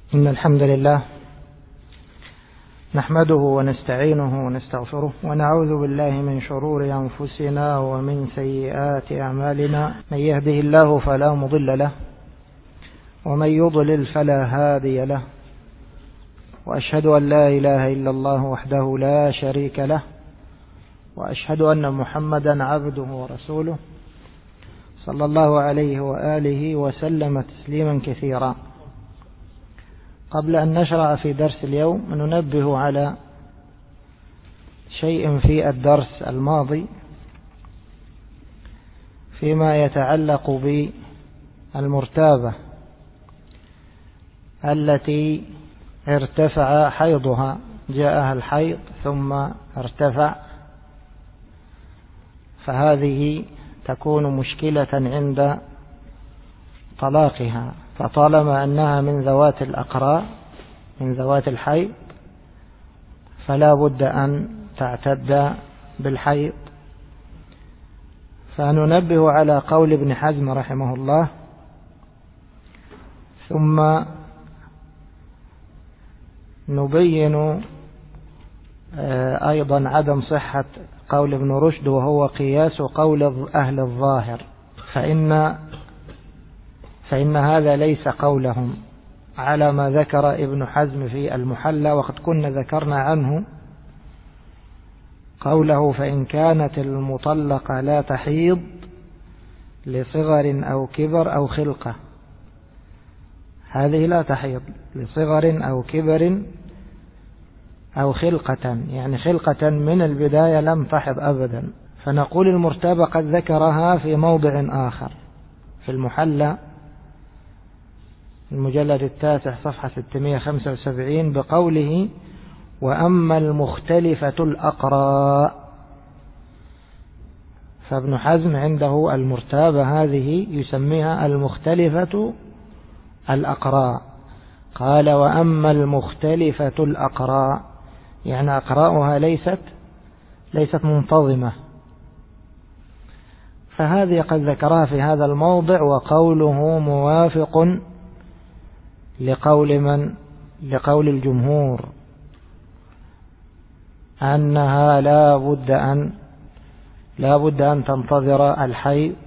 إن الحمد لله نحمده ونستعينه ونستغفره ونعوذ بالله من شرور أنفسنا ومن سيئات أعمالنا. من يهده الله فلا مضل له ومن يضلل فلا هادي له، وأشهد أن لا إله إلا الله وحده لا شريك له، وأشهد أن محمدا عبده ورسوله صلى الله عليه وآله وسلم تسليما كثيرا. قبل أن نشرع في درس اليوم ننبه على شيء في الدرس الماضي فيما يتعلق بالمرتابة التي ارتفع حيضها، جاءها الحيض ثم ارتفع، فهذه تكون مشكلة عند طلاقها، فطالما أنها من ذوات الأقراء من ذوات الحيض فلا بد أن تعتد بالحيض. فننبه على قول ابن حزم رحمه الله، ثم نبين أيضا عدم صحة قول ابن رشد وهو قياس قول أهل الظاهر، فإن هذا ليس قولهم على ما ذكر ابن حزم في المحلى، وقد كنا ذكرنا عنه قوله: فإن كانت المطلقة لا تحيض لصغر أو كبر أو خلقة، هذه لا تحيض لصغر أو كبر أو خلقة، يعني خلقة من البداية لم تحض أبدا. فنقول المرتابة قد ذكرها في موضع آخر في المحلى المجلد 9 صفحة 675 بقوله: وأما المختلفة الأقراء. فابن حزم عنده المرتابة هذه يسميها المختلفة الأقراء. قال: وأما المختلفة الأقراء، يعني أقراؤها ليست منتظمة، فهذه قد ذكرها في هذا الموضع، وقوله موافق لقول الجمهور أنها لا بد أن تنتظر الحيض.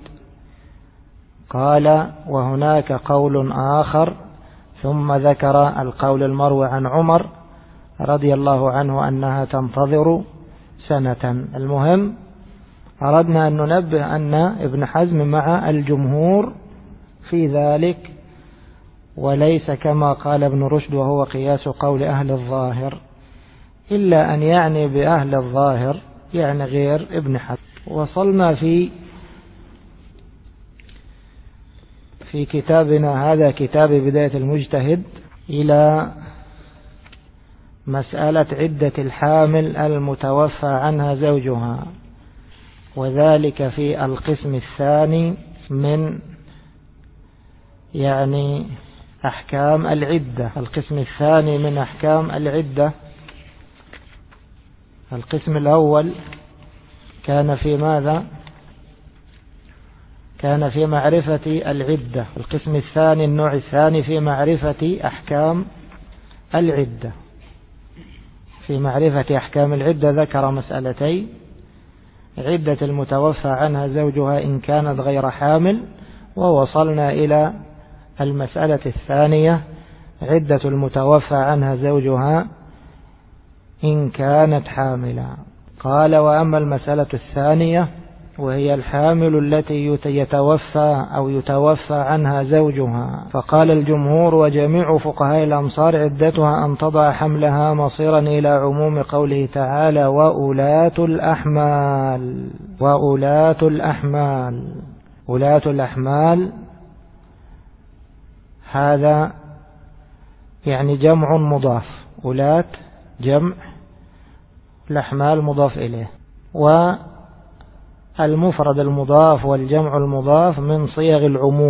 قال: وهناك قول آخر، ثم ذكر القول المروي عن عمر رضي الله عنه أنها تنتظر سنة. المهم أردنا أن ننبه أن ابن حزم مع الجمهور في ذلك، وليس كما قال ابن رشد وهو قياس قول أهل الظاهر، إلا أن يعني بأهل الظاهر يعني غير ابن حزم. وصلنا في كتابنا هذا، كتاب بداية المجتهد، إلى مسألة عدة الحامل المتوفى عنها زوجها، وذلك في القسم الثاني من يعني أحكام العدة. القسم الثاني من أحكام العدة. القسم الأول كان في ماذا؟ كان في معرفة العدة. القسم الثاني النوع الثاني في معرفة أحكام العدة. في معرفة أحكام العدة ذكر مسألتين: عدة المتوفى عنها زوجها إن كانت غير حامل، ووصلنا إلى المسألة الثانية: عدة المتوفى عنها زوجها إن كانت حاملا. قال: وأما المسألة الثانية وهي الحامل التي يتوفى عنها زوجها، فقال الجمهور وجميع فقهاء الأمصار عدتها أن تضع حملها مصيرا إلى عموم قوله تعالى: وأولاة الأحمال. ولاة الأحمال هذا يعني جمع مضاف، ولاة جمع، الأحمال مضاف إليه، والمفرد المضاف والجمع المضاف من صيغ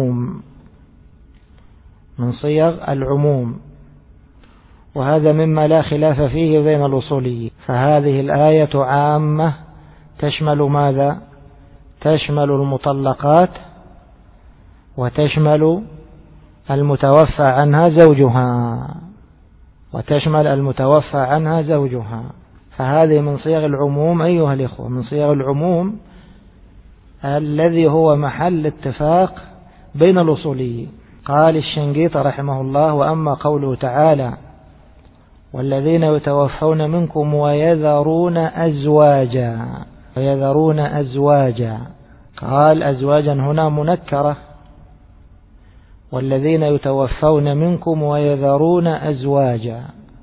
العموم، وهذا مما لا خلاف فيه بين الأصوليين. فهذه الآية عامة تشمل ماذا؟ تشمل المطلقات وتشمل المتوفى عنها زوجها، وتشمل المتوفى عنها زوجها. فهذه من صيغ العموم أيها الإخوة، من صيغ العموم الذي هو محل اتفاق بين الأصوليين. قال الشنقيطي رحمه الله: وأما قوله تعالى: والذين يتوفون منكم ويذرون أزواجا، قال أزواجا هنا منكرة، والذين يتوفون منكم ويذرون أزواجا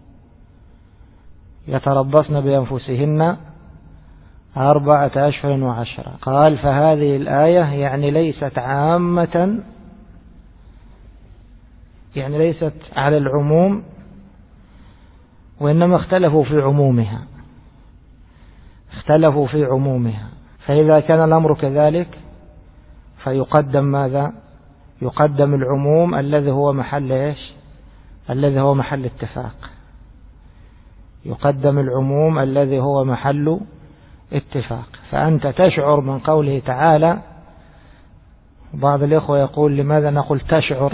يتربصن بأنفسهن 4 أشهر و10. قال فهذه الآية يعني ليست عامة، يعني ليست على العموم، وإنما اختلفوا في عمومها. فإذا كان الأمر كذلك فيقدم ماذا؟ يقدم العموم الذي هو محل إيش؟ الذي هو محل اتفاق. يقدم العموم الذي هو محل اتفاق. فأنت تشعر من قوله تعالى. بعض الإخوة يقول: لماذا نقول تشعر؟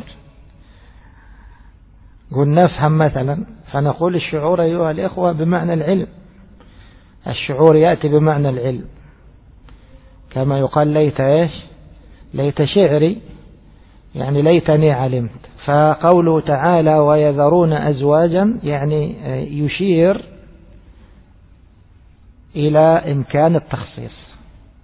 قل نفهم مثلا، فنقول الشعور أيها الإخوة بمعنى العلم. الشعور يأتي بمعنى العلم، كما يقال ليت إيش؟ ليت شعري، يعني ليتني علمت. فقوله تعالى ويذرون أزواجا يعني يشير إلى إمكان التخصيص.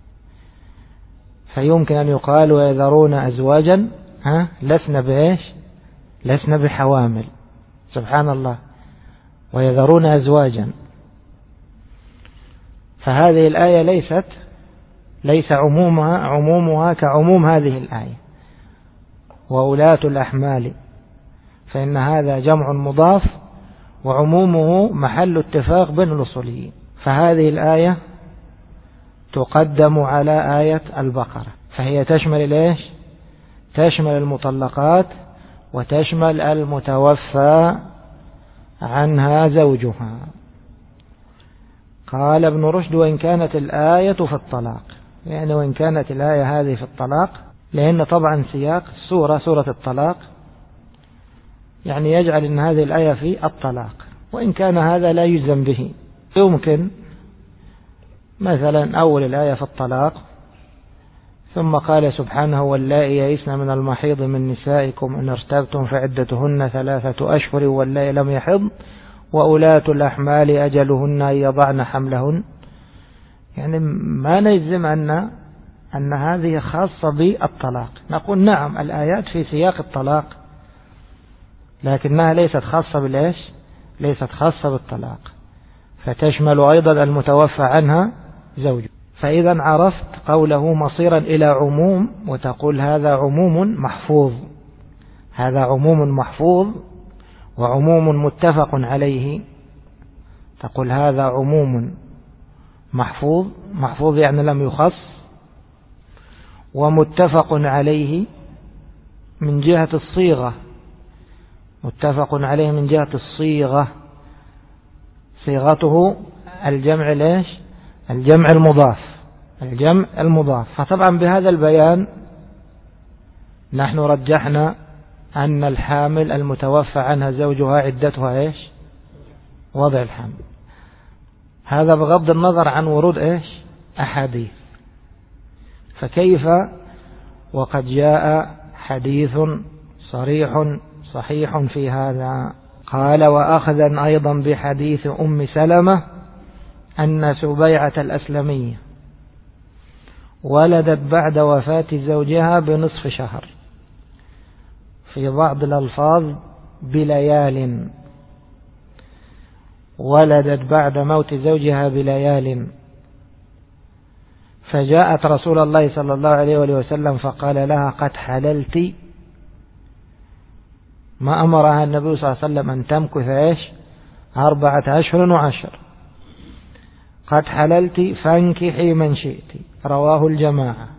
فيمكن أن يقال ويذرون أزواجا لسنا بإيش؟ لسنا بحوامل. سبحان الله، ويذرون أزواجا. فهذه الآية ليس عمومها كعموم هذه الآية. وأولاة الأحمال، فإن هذا جمع مضاف وعمومه محل اتفاق بين الأصوليين. فهذه الآية تقدم على آية البقرة، فهي تشمل إيش؟ تشمل المطلقات وتشمل المتوفى عنها زوجها. قال ابن رشد: وإن كانت الآية في الطلاق، يعني وإن كانت الآية هذه في الطلاق، لأن طبعا سياق سورة الطلاق يعني يجعل أن هذه الآية في الطلاق، وإن كان هذا لا يجزم به. يمكن مثلا أول الآية في الطلاق، ثم قال سبحانه: واللائي يئسن من المحيض من نسائكم إن ارتبتم فعدتهن 3 أشهر واللائي لم يحضن وأولاة الأحمال أجلهن أن يضعن حملهن. يعني ما نجزم أن هذه خاصة بالطلاق. نقول نعم الآيات في سياق الطلاق، لكنها ليست خاصة بالإيش؟ ليست خاصة بالطلاق، فتشمل أيضا المتوفى عنها زوج. فإذا عرفت قوله مصيرا إلى عموم، وتقول هذا عموم محفوظ، هذا عموم محفوظ وعموم متفق عليه. تقول هذا عموم محفوظ يعني لم يخص، ومتفق عليه من جهة الصيغة، متفق عليه من جهة الصيغة، صيغته الجمع ليش؟ الجمع المضاف. فطبعا بهذا البيان نحن رجحنا أن الحامل المتوفى عنها زوجها عدتها إيش؟ وضع الحمل. هذا بغض النظر عن ورود إيش؟ أحاديث. فكيف وقد جاء حديث صحيح في هذا؟ قال: وأخذا أيضا بحديث أم سلمة أن سبيعة الأسلمية ولدت بعد وفاة زوجها بنصف شهر، في بعض الألفاظ بليال، ولدت بعد موت زوجها بليال. فجاءت رسول الله صلى الله عليه وسلم فقال لها: قد حللت. ما أمرها النبي صلى الله عليه وسلم أن تمكث إيش؟ 4 أشهر و10. قد حللت فانكحي من شئت، رواه الجماعة.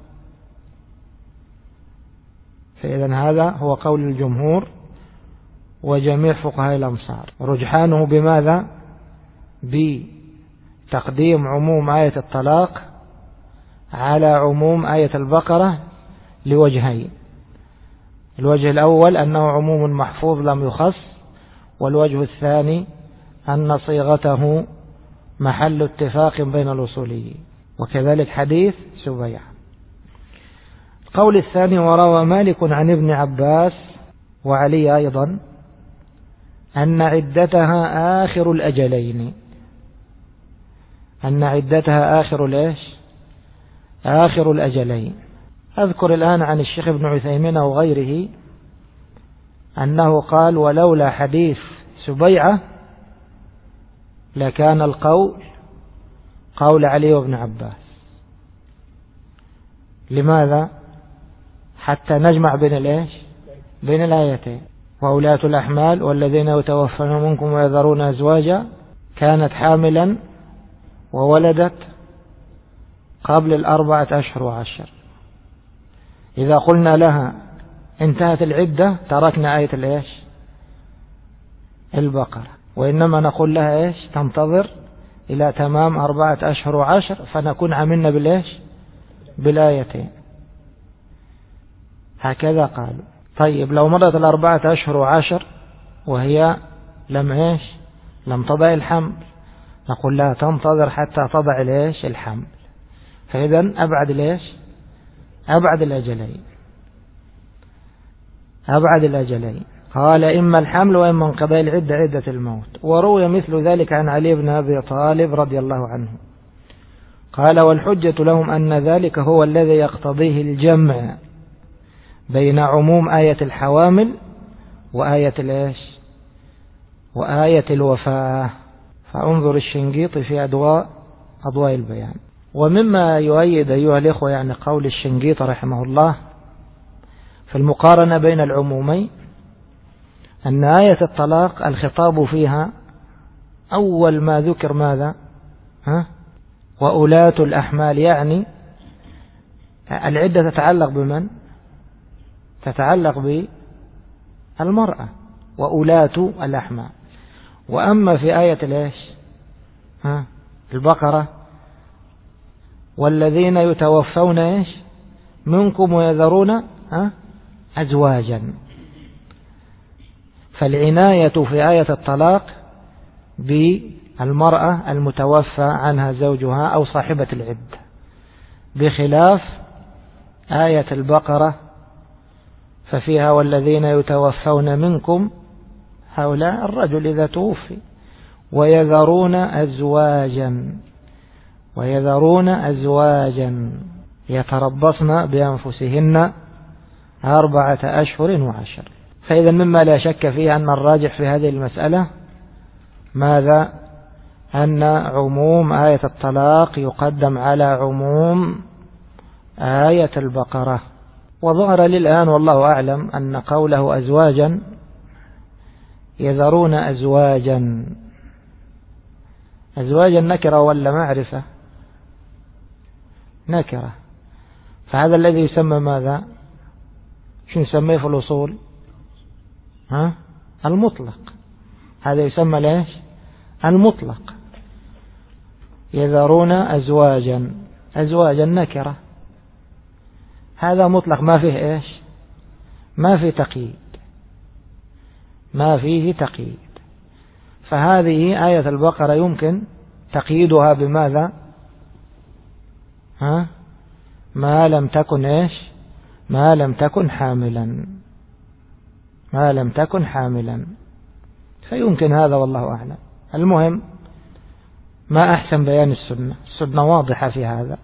فإذا هذا هو قول الجمهور وجميع فقهاء الأمصار. رجحانه بماذا؟ بتقديم عموم آية الطلاق على عموم آية البقرة لوجهين. الوجه الأول أنه عموم محفوظ لم يخص، والوجه الثاني أن صيغته محل اتفاق بين الأصوليين، وكذلك حديث سبيعة. القول الثاني: وروى مالك عن ابن عباس وعلي أيضا أن عدتها آخر الأجلين. أن عدتها آخر الأجلين. أذكر الآن عن الشيخ ابن عثيمين وغيره أنه قال: ولولا حديث سبيعة لكان القول قول علي وابن عباس. لماذا؟ حتى نجمع بين الآيتين: وأولاة الأحمال والذين يتوفون منكم ويذرون أزواجا كانت حاملا وولدت قبل 4 أشهر و10. إذا قلنا لها انتهت العدة تركنا آية البقرة، وإنما نقول لها تنتظر إلى تمام 4 أشهر و10، فنكون عملنا بالآيتين. هكذا قالوا. طيب لو مرت 4 أشهر و10 وهي لم تضع الحمل، نقول لها تنتظر حتى تضع الحمل. فإذا أبعد الأجلين. قال: إما الحمل وإما انقضاء العدة عدة الموت. وروي مثل ذلك عن علي بن أبي طالب رضي الله عنه قال: والحجة لهم أن ذلك هو الذي يقتضيه الجمع بين عموم آية الحوامل وآية الوفاة. فانظر الشنقيطي في أضواء البيان. ومما يؤيد أيها الإخوة قول الشنقيطي رحمه الله في المقارنة بين العمومين أن آية الطلاق الخطاب فيها أول ما ذكر ماذا؟ وأولاة الأحمال، يعني العدة تتعلق بمن؟ تتعلق بالمرأة، وأولاة الأحمال. وأما في آية البقرة: والذين يتوفون منكم ويذرون أزواجا. فالعناية في آية الطلاق بالمرأة المتوفى عنها زوجها أو صاحبة العدة، بخلاف آية البقرة ففيها والذين يتوفون منكم، هؤلاء الرجل إذا توفي، ويذرون أزواجا يتربصن بأنفسهن 4 أشهر و10. فإذا مما لا شك فيه أن الراجح في هذه المسألة ماذا؟ أن عموم آية الطلاق يقدم على عموم آية البقرة. وظهر لي الآن والله أعلم أن قوله أزواجا يذرون أزواجا نكرة ولا معرفة؟ نكرة. فهذا الذي يسمى ماذا؟ شو نسميه في الأصول؟ المطلق. هذا يسمى المطلق. يذرون أزواجا نكرة، هذا مطلق ما فيه ما فيه تقييد. فهذه آية البقرة يمكن تقييدها بماذا؟ ما لم تكن حاملا. فيمكن هذا والله أعلم. المهم ما أحسن بيان السنة واضحة في هذا.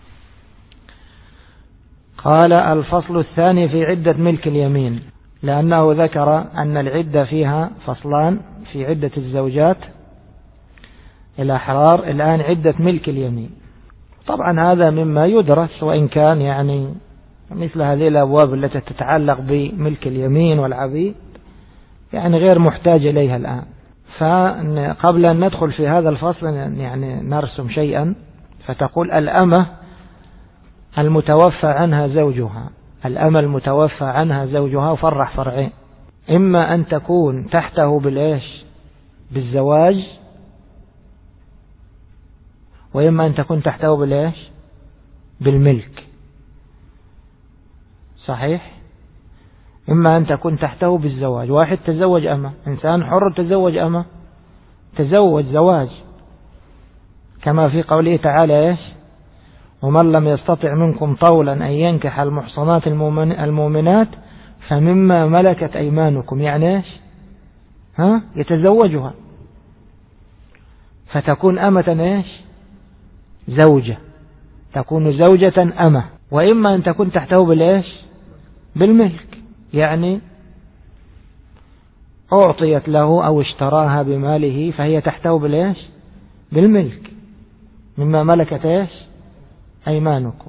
قال: الفصل الثاني في عدة ملك اليمين، لأنه ذكر أن العدة فيها فصلان: في عدة الزوجات الأحرار، الآن عدة ملك اليمين. طبعا هذا مما يدرس، وإن كان مثل هذه الأبواب التي تتعلق بملك اليمين والعبيد غير محتاج إليها الآن. فقبل أن ندخل في هذا الفصل نرسم شيئا. فتقول: الأمة المتوفى عنها زوجها، فرح فرعين: إما أن تكون تحته بالزواج، وإما أن تكون تحته بالملك. صحيح؟ إما أن تكون تحته بالزواج، واحد تزوج أمة، إنسان حر تزوج أمة، تزوج زواج، كما في قوله تعالى إيش؟ ومن لم يستطع منكم طولا أن ينكح المحصنات المؤمنات فمما ملكت أيمانكم، يعني إيش؟ يتزوجها، فتكون أمة إيش؟ زوجة، تكون زوجة أمة. وإما أن تكون تحته بالإيش؟ بالملك، يعني أعطيت له أو اشتراها بماله فهي تحته بالإيش؟ بالملك، مما ملكت إيش؟ أيمانكم.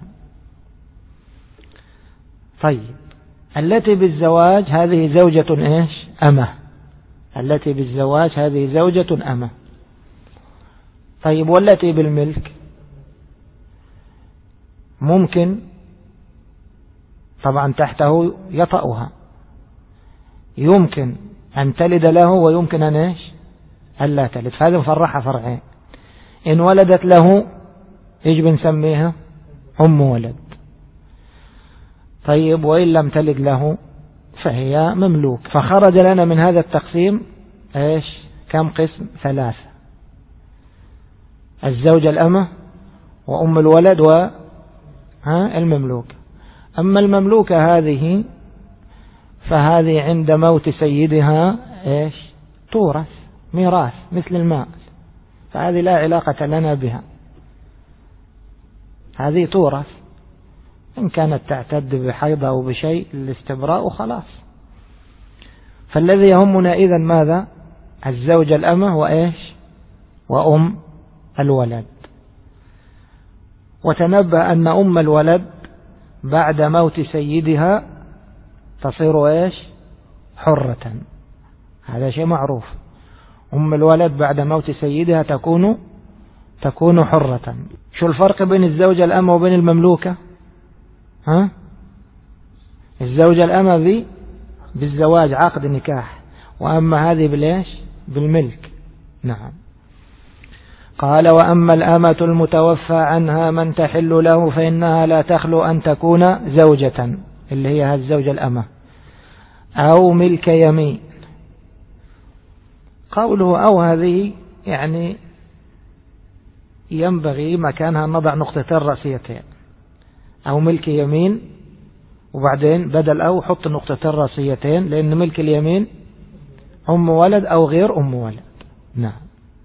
طيب التي بالزواج هذه زوجة إيش؟ أمة، التي بالزواج هذه زوجة أمة. طيب والتي بالملك ممكن طبعا تحته يطأها، يمكن أن تلد له ويمكن أن إيش؟ ألا تلد، فهذا مفرحة فرعين. إن ولدت له إيش بنسميها؟ أم ولد. طيب وإن لم تلد له فهي مملوك. فخرج لنا من هذا التقسيم إيش؟ كم قسم؟ 3: الزوجة الأمة وأم الولد والمملوك. أما المملوكة هذه فهذه عند موت سيدها إيش؟ تورث ميراث مثل المال، فهذه لا علاقة لنا بها، هذه تورث، إن كانت تعتد بحيض أو بشيء الاستبراء وخلاص. فالذي يهمنا إذن ماذا؟ الزوجة الأمة وإيش؟ وأم الولد. وتنبه أن أم الولد بعد موت سيدها تصير إيش؟ حرة، هذا شيء معروف. أم الولد بعد موت سيدها تكون حرة. شو الفرق بين الزوجة الأمة وبين المملوكة؟ الزوجة الأمة بالزواج عقد نكاح، وأما هذه بالإيش؟ بالملك. نعم. قال وأما الأمة المتوفى عنها من تحل له فإنها لا تخلو أن تكون زوجة، اللي هي الزوجة الأمة، أو ملك يمين. قوله أو هذه يعني ينبغي مكانها أن نضع نقطتين رأسيتين، أو ملك يمين، وبعدين بدل أو حط نقطتين رأسيتين، لأن ملك اليمين أم ولد أو غير أم ولد. نعم.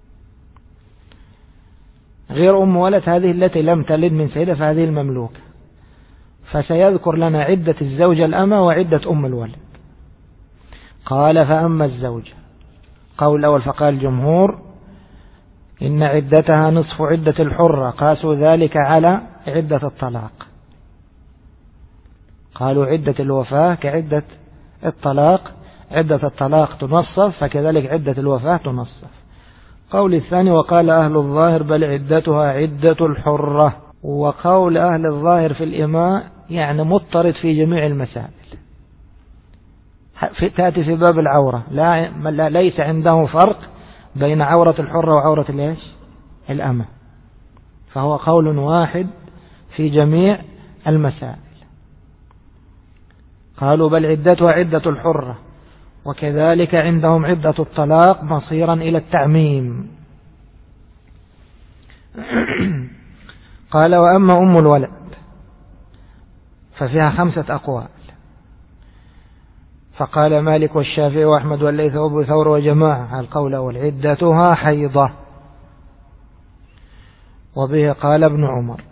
غير أم ولد هذه التي لم تلد من سيدة، فهذه المملوكة. فسيذكر لنا عدة الزوجة الأمة وعدة أم الولد. قال فأما الزوجة، قول الأول فقال الجمهور إن عدتها نصف عدة الحرة، قاسوا ذلك على عدة الطلاق، قالوا عدة الوفاة كعدة الطلاق، عدة الطلاق تنصف فكذلك عدة الوفاة تنصف. قول الثاني وقال أهل الظاهر بل عدتها عدة الحرة. وقول أهل الظاهر في الإماء يعني مضطرد في جميع المسائل، تأتي في باب العورة ليس عنده فرق بين عورة الحرة وعورة الإيش؟ الأمة، فهو قول واحد في جميع المسائل. قالوا بل عدتها عدة الحرة، وكذلك عندهم عدة الطلاق مصيرا إلى التعميم. قال وأما أم الولد ففيها 5 أقوال، فقال مالك والشافعي وأحمد والليث وأبو ثور وجماعة. القول والعدتها حيضة، وبه قال ابن عمر.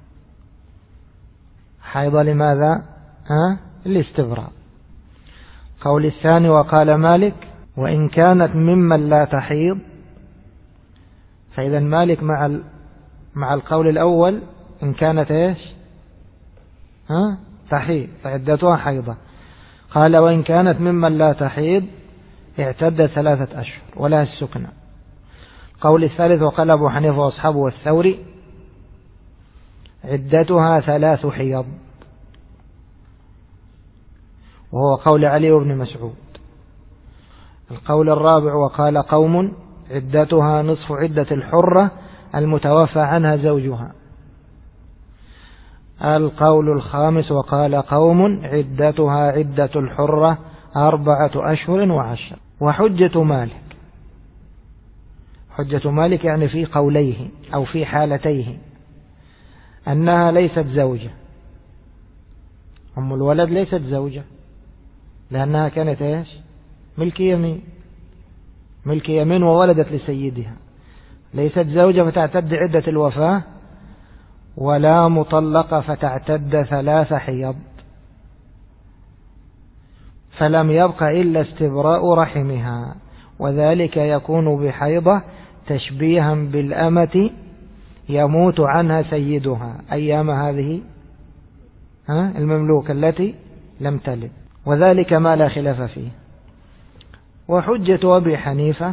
حيضة لماذا؟ الاستبراء. قول الثاني وقال مالك وإن كانت ممن لا تحيض، فإذا مالك مع القول الأول إن كانت إيش؟ تحيض فعدتها حيضة. قال وإن كانت ممن لا تحيض اعتدت 3 أشهر ولا السكنى. قول الثالث وقال أبو حنيفة وأصحابه والثوري عدتها 3 حيض، وهو قول علي بن مسعود. القول الرابع وقال قوم عدتها نصف عدة الحرة المتوفى عنها زوجها. القول الخامس: وقال قوم عدتها عدة الحرة 4 أشهر و10. وحجة مالك، حجة مالك يعني في قوليه أو في حالتيه أنها ليست زوجة. أم الولد ليست زوجة لأنها كانت إيش؟ ملك يمين، ملك يمين وولدت لسيدها. ليست زوجة فتعتد عدة الوفاة، ولا مطلقة فتعتد 3 حيض. فلم يبق إلا استبراء رحمها، وذلك يكون بحيضة تشبيها بالأمة يموت عنها سيدها أيام هذه المملوكة التي لم تلد، وذلك ما لا خلاف فيه. وحجة أبي حنيفة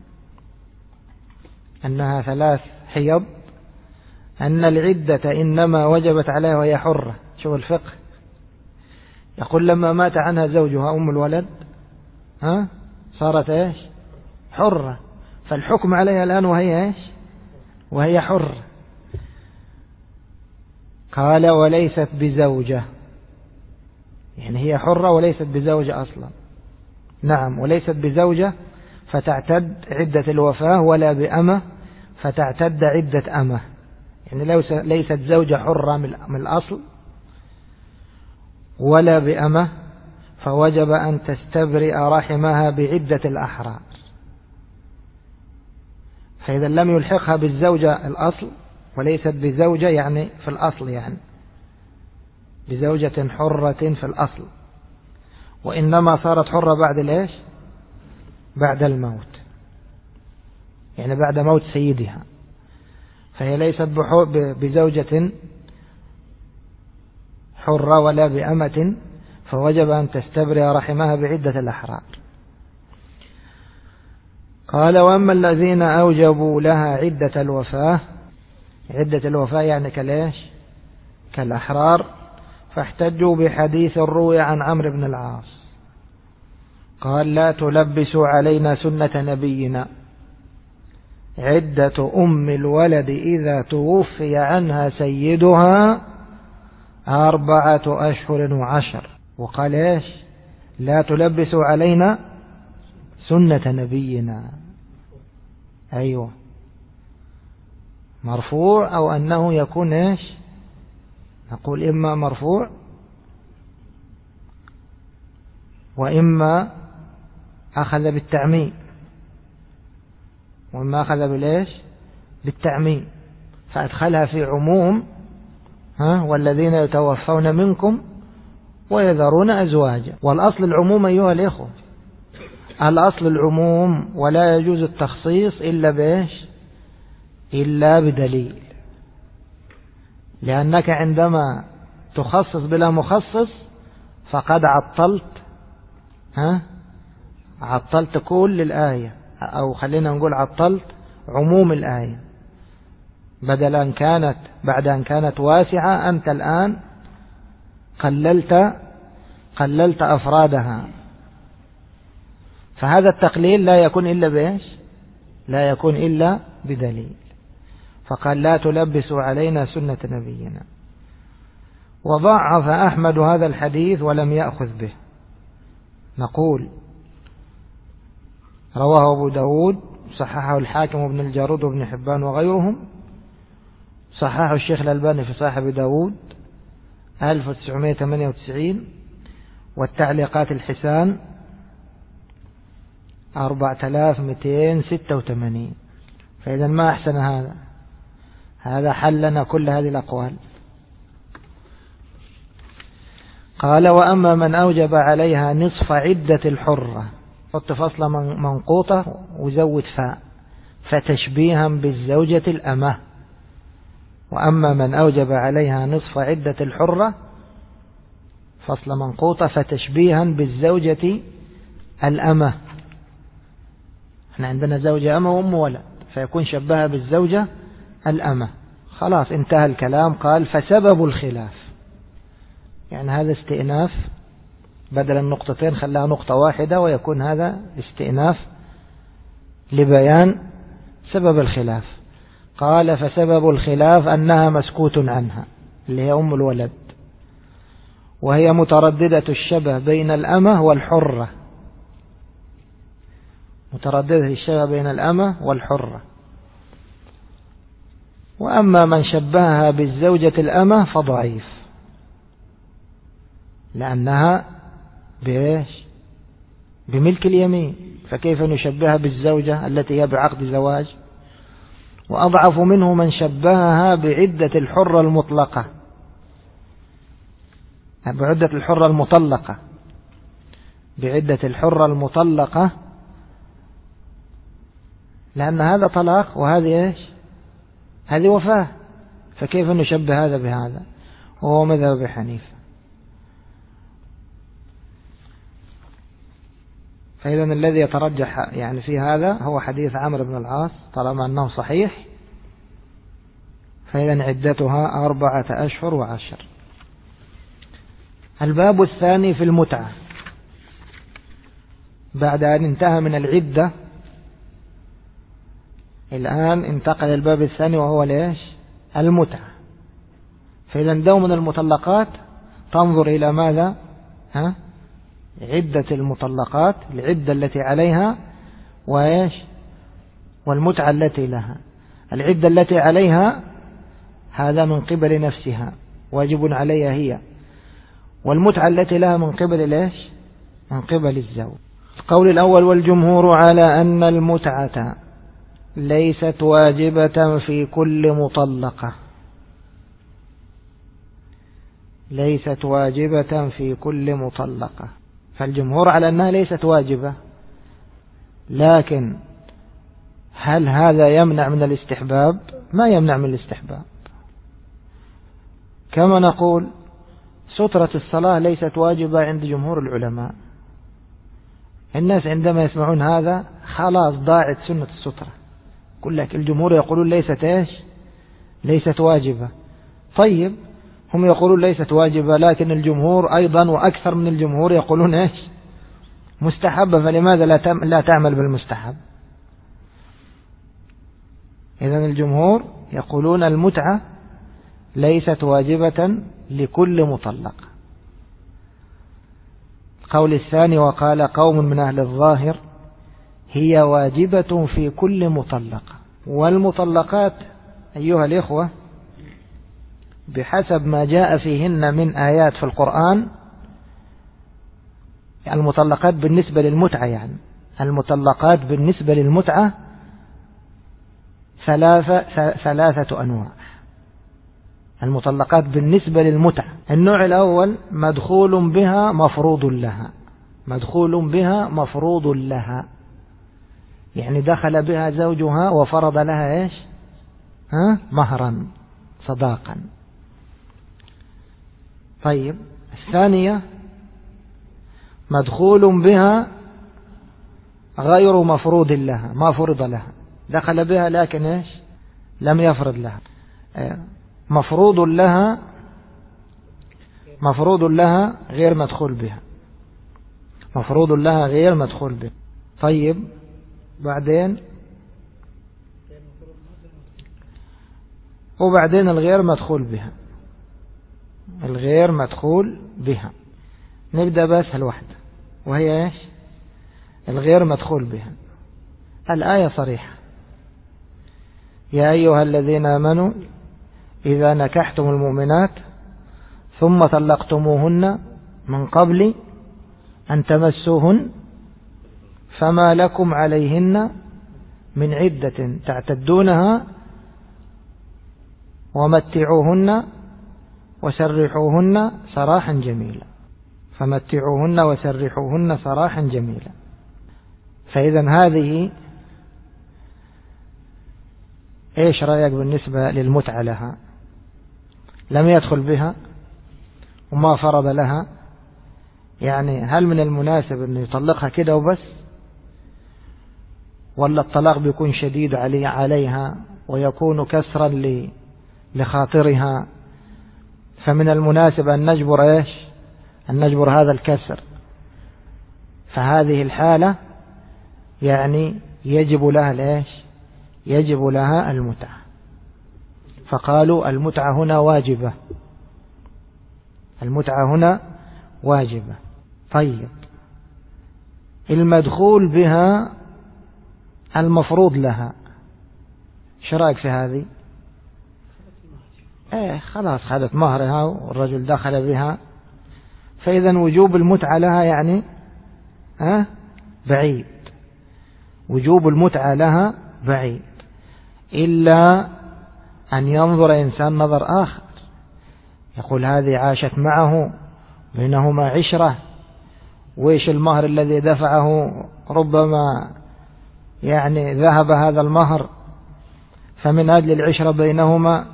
أنها 3 حيض، أن العدة إنما وجبت عليها وهي حرة. شوف الفقه، يقول لما مات عنها زوجها أم الولد صارت إيش؟ حرة، فالحكم عليها الآن وهي إيش؟ وهي حرة. قال وليست بزوجة، يعني هي حرة وليست بزوجة أصلا. نعم، وليست بزوجة فتعتد عدة الوفاة، ولا بأمة فتعتد عدة أمة، يعني ليست زوجة حرة من الأصل، ولا بأمة، فوجب أن تستبرئ رحمها بعدة الأحرار. فإذا لم يلحقها بالزوجة الأصل وليست بزوجة يعني في الأصل، يعني بزوجة حرة في الأصل، وإنما صارت حرة بعد الإيش؟ بعد الموت، يعني بعد موت سيدها، فهي ليست بزوجة حرة ولا بأمة، فوجب أن تستبرئ رحمها بعدة الأحرار. قال وأما الذين أوجبوا لها عدة الوفاة، عدة الوفاة يعني كالإيش؟ كالأحرار، فاحتجوا بحديث روي عن عمرو بن العاص قال لا تلبسوا علينا سنة نبينا، عدة أم الولد إذا توفي عنها سيدها 4 أشهر و10. وقال إيش؟ لا تلبسوا علينا سنة نبينا. أيوة، مرفوع أو أنه يكون إيش؟ نقول إما مرفوع وإما أخذ بالتعميم، وإما أخذ بالإيش؟ بالتعميم، فأدخلها في عموم والذين يتوفون منكم ويذرون أزواجا. والأصل العموم أيها الإخوة، الأصل العموم، ولا يجوز التخصيص إلا بإيش؟ إلا بدليل. لأنك عندما تخصص بلا مخصص فقد عطلت كل الآية، أو خلينا نقول عطلت عموم الآية. بعد أن كانت واسعة أنت الآن قللت أفرادها. فهذا التقليل لا يكون إلا بإيش؟ لا يكون إلا بدليل. فقال لا تلبسوا علينا سنة نبينا. وضعف أحمد هذا الحديث ولم يأخذ به. نقول رواه أبو داود، صححه الحاكم وابن الجارود وابن حبان وغيرهم، صححه الشيخ الألباني في صحيح أبي داود 1998، والتعليقات الحسان 4286. فإذا ما أحسن هذا حل لنا كل هذه الأقوال. قال وأما من أوجب عليها نصف عدة الحرة، حط فصل منقوطة وزود فاء، فتشبيها بالزوجة الأمة. وأما من أوجب عليها نصف عدة الحرة، فصل منقوطة، فتشبيها بالزوجة الأمة. احنا عندنا زوجة أمة وأم ولد، فيكون شبهها بالزوجة الأمة. خلاص انتهى الكلام. قال فسبب الخلاف، يعني هذا استئناف، بدل النقطتين خلاها نقطة واحدة، ويكون هذا استئناف لبيان سبب الخلاف. قال فسبب الخلاف أنها مسكوت عنها، اللي هي أم الولد، وهي مترددة الشبه بين الأمة والحرة، مترددة الشبه بين الأمة والحرة. وأما من شبهها بالزوجة الأمة فضعيف، لأنها بإيش؟ بملك اليمين، فكيف نشبهها بالزوجة التي هي بعقد زواج؟ وأضعف منه من شبهها بعدة الحرة المطلقة، بعدة الحرة المطلقة، بعدة الحرة المطلقة، لأن هذا طلاق وهذه إيش؟ هذه وفاة، فكيف نشبه هذا بهذا؟ وهو مذهب أبي حنيفة. فإذا الذي يترجح يعني في هذا هو حديث عمرو بن العاص، طالما أنه صحيح، فإذا عدتها 4 أشهر و10. الباب الثاني في المتعة، بعد أن انتهى من العدة الآن انتقل الباب الثاني وهو ليش؟ المتعة. فإذا دوم المطلقات تنظر إلى ماذا؟ عدة المطلقات، العدة التي عليها وإيش؟ والمتعة التي لها. العدة التي عليها هذا من قبل نفسها، واجب عليها هي، والمتعة التي لها من قبل ليش؟ من قبل الزوج. القول الأول: والجمهور على أن المتعة ليست واجبة في كل مطلقة، ليست واجبة في كل مطلقة. فالجمهور على أنها ليست واجبة، لكن هل هذا يمنع من الاستحباب؟ ما يمنع من الاستحباب. كما نقول سترة الصلاة ليست واجبة عند جمهور العلماء. الناس عندما يسمعون هذا خلاص ضاعت سنة السترة، يقول لك الجمهور يقولون ليست إيش؟ ليست واجبة. طيب هم يقولون ليست واجبة، لكن الجمهور أيضا وأكثر من الجمهور يقولون إيش؟ مستحبة، فلماذا لا تعمل بالمستحب؟ إذن الجمهور يقولون المتعة ليست واجبة لكل مطلق. القول الثاني: وقال قوم من أهل الظاهر هي واجبة في كل مطلقة. والمطلقات أيها الإخوة بحسب ما جاء فيهن من آيات في القرآن، المطلقات بالنسبة للمتعة، يعني المطلقات بالنسبة للمتعة ثلاثة أنواع. المطلقات بالنسبة للمتعة: النوع الأول مدخول بها مفروض لها، مدخول بها مفروض لها، يعني دخل بها زوجها وفرض لها إيش؟ مهرا، صداقا. طيب الثانية مدخول بها غير مفروض لها، ما فرض لها، دخل بها لكن إيش؟ لم يفرض لها. مفروض لها، مفروض لها غير مدخول بها، مفروض لها غير مدخول بها. طيب وبعدين الغير مدخول بها، الغير مدخول بها. نبدأ بأسهل واحدة وهي إيش؟ الغير مدخول بها. الآية صريحة: يا أيها الذين آمنوا إذا نكحتم المؤمنات ثم طلقتموهن من قبل أن تمسوهن فما لكم عليهن من عدة تعتدونها ومتعوهن وسرحوهن سراحا جميلا، فمتعوهن وسرحوهن سراحا جميلا. فإذا هذه إيش رأيك بالنسبة للمتعة لها؟ لم يدخل بها وما فرض لها، يعني هل من المناسب أن يطلقها كده وبس، ولا الطلاق بيكون شديد عليها ويكون كسرا لخاطرها؟ فمن المناسب أن نجبر إيش؟ أن نجبر هذا الكسر. فهذه الحالة يعني يجب لها الإيش؟ يجب لها المتعة. فقالوا المتعة هنا واجبة المتعة هنا واجبة. طيب المدخول بها المفروض لها، شو رأيك في هذه؟ خلاص خذت مهرها والرجل دخل بها، فإذا وجوب المتعة لها يعني بعيد، وجوب المتعة لها بعيد، إلا أن ينظر إنسان نظر آخر، يقول هذه عاشت معه بينهما عشرة، وإيش المهر الذي دفعه، ربما يعني ذهب هذا المهر، فمن أجل العشرة بينهما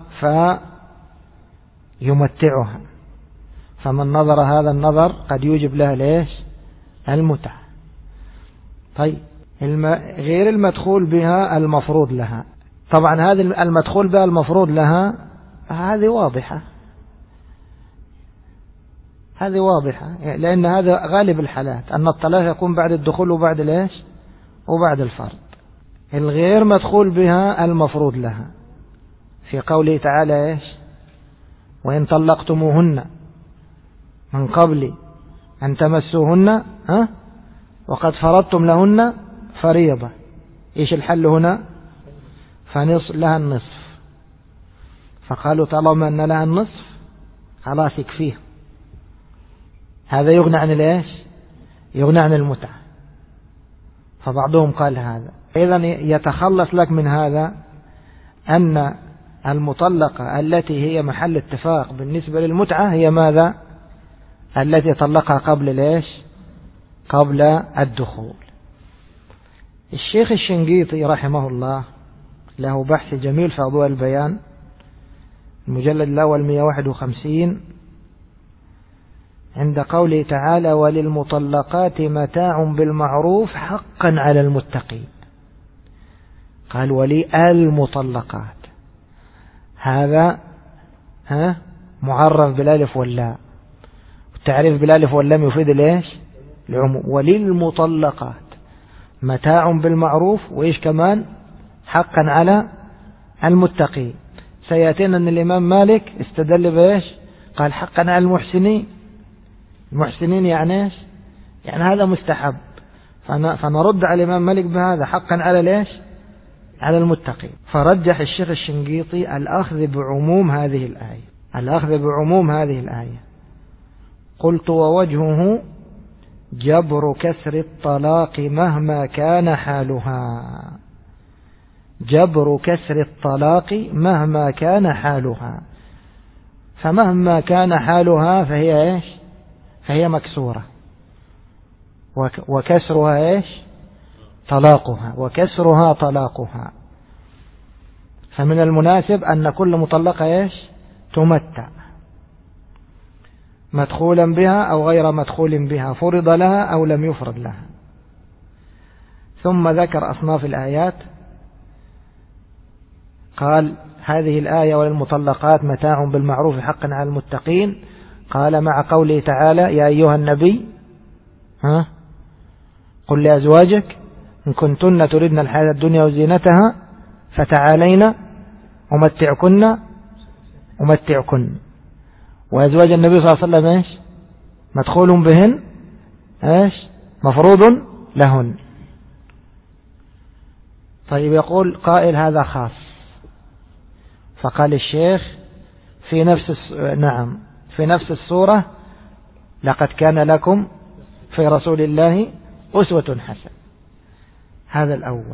فيمتعها، فمن نظر هذا النظر قد يوجب له ليش المتعة. طيب غير المدخول بها المفروض لها، طبعا هذه المدخول بها المفروض لها هذه واضحة، هذه واضحة، لأن هذا غالب الحالات أن الطلاق يكون بعد الدخول وبعد ليش وبعد الفرض. الغير مدخول بها المفروض لها في قوله تعالى إيش؟ وإن طلقتموهن من قبل أن تمسوهن وقد فرضتم لهن فريضة، إيش الحل هنا؟ فنصف لها النصف، فقالوا طالما أن لها النصف خلاص يكفيه، هذا يغنى عن ليش؟ يغنى عن المتعة. فبعضهم قال هذا، إذن يتخلص لك من هذا أن المطلقة التي هي محل اتفاق بالنسبة للمتعة هي ماذا؟ التي طلقها قبل ليش؟ قبل الدخول. الشيخ الشنقيطي رحمه الله له بحث جميل في أضواء البيان، المجلد الأول 151، عند قوله تعالى وللمطلقات متاع بالمعروف حقا على المتقين، قال وللمطلقات، هذا معرف بالالف واللام، والتعريف بالالف واللام يفيد ليش؟ العموم. وللمطلقات متاع بالمعروف، وإيش كمان؟ حقا على المتقين. سيأتينا أن الإمام مالك استدل بإيش؟ قال حقا على المحسنين. المحسنين يعني إيش؟ يعني هذا مستحب، فنرد على الإمام مالك بهذا حقا على ليش؟ على المتقين. فرجح الشيخ الشنقيطي الأخذ بعموم هذه الآية، الأخذ بعموم هذه الآية. قلت ووجهه جبر كسر الطلاق مهما كان حالها، جبر كسر الطلاق مهما كان حالها، فمهما كان حالها فهي إيش؟ فهي مكسورة، وكسرها إيش؟ طلاقها، وكسرها طلاقها. فمن المناسب أن كل مطلقة إيش؟ تمتع، مدخولا بها أو غير مدخول بها، فرض لها أو لم يفرض لها. ثم ذكر أصناف الآيات، قال هذه الآية وللمطلقات متاع بالمعروف حقا على المتقين، قال مع قوله تعالى يا أيها النبي قل لأزواجك إن كنتن تردن الحياة الدنيا وزينتها فتعالين أمتعكن. وأزواج النبي صلى الله عليه وسلم إيش؟ مدخول بهن إيش؟ مفروض لهن. طيب يقول قائل هذا خاص، فقال الشيخ في نفس السورة لقد كان لكم في رسول الله أسوة حسنة. هذا الأول.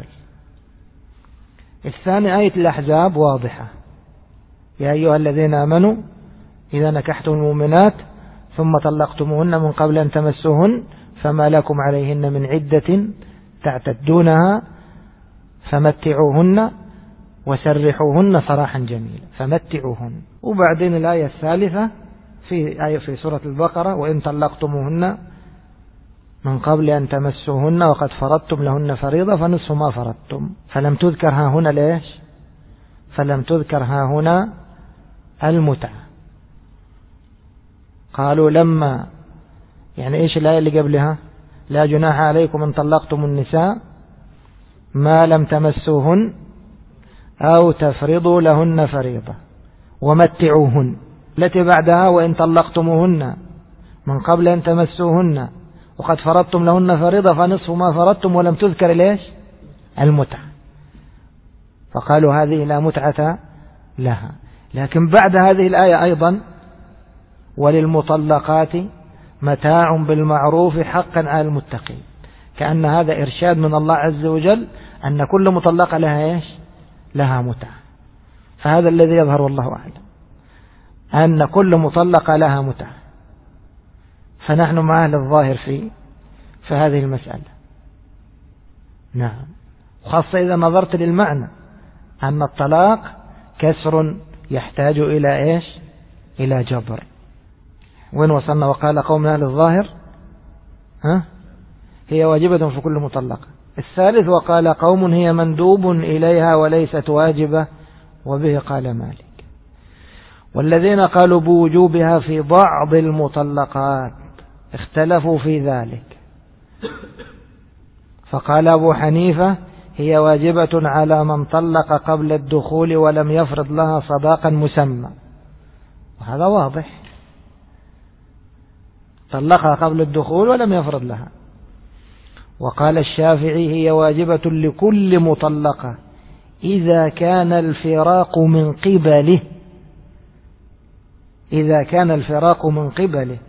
الثاني آية الأحزاب واضحة، يا أيها الذين آمنوا إذا نكحتم المؤمنات ثم طلقتموهن من قبل أن تمسوهن فما لكم عليهن من عدة تعتدونها فمتعوهن وسرحوهن سراحا جميلا، فمتعوهن. وبعدين الآية الثالثة في سورة البقرة وإن طلقتموهن من قبل أن تمسوهن وقد فرضتم لهن فريضة فنصف ما فرضتم. فلم تذكر ها هنا ليش؟ فلم تذكر ها هنا المتعة. قالوا لما يعني إيش الآية اللي قبلها؟ لا جناح عليكم إن طلقتم النساء ما لم تمسوهن أو تفرضوا لهن فريضة ومتعوهن. التي بعدها وإن طلقتموهن من قبل أن تمسوهن وقد فرضتم لهن فريضة فنصف ما فرضتم، ولم تذكر ليش المتعة، فقالوا هذه لا متعة لها. لكن بعد هذه الآية أيضا وللمطلقات متاع بالمعروف حقا على المتقين، كأن هذا إرشاد من الله عز وجل أن كل مطلقة لها إيش لها متعة. فهذا الذي يظهر والله أعلم، أن كل مطلقة لها متعة، فنحن مع أهل الظاهر في هذه المسألة. نعم، خاصة إذا نظرت للمعنى أن الطلاق كسر يحتاج إلى إيش إلى جبر. وين وصلنا؟ وقال قوم أهل الظاهر هي واجبة في كل مطلقة. الثالث وقال قوم هي مندوب إليها وليست واجبة، وبه قال مالك. والذين قالوا بوجوبها في بعض المطلقات اختلفوا في ذلك، فقال أبو حنيفة هي واجبة على من طلق قبل الدخول ولم يفرض لها صداقا مسمى، وهذا واضح، طلقها قبل الدخول ولم يفرض لها. وقال الشافعي هي واجبة لكل مطلقة إذا كان الفراق من قبله، إذا كان الفراق من قبله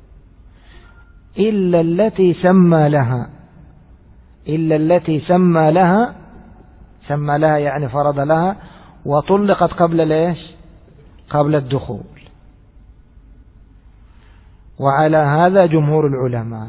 إلا التي سمى لها، إلا التي سمى لها يعني فرض لها وطلقت قبل ليش قبل الدخول. وعلى هذا جمهور العلماء.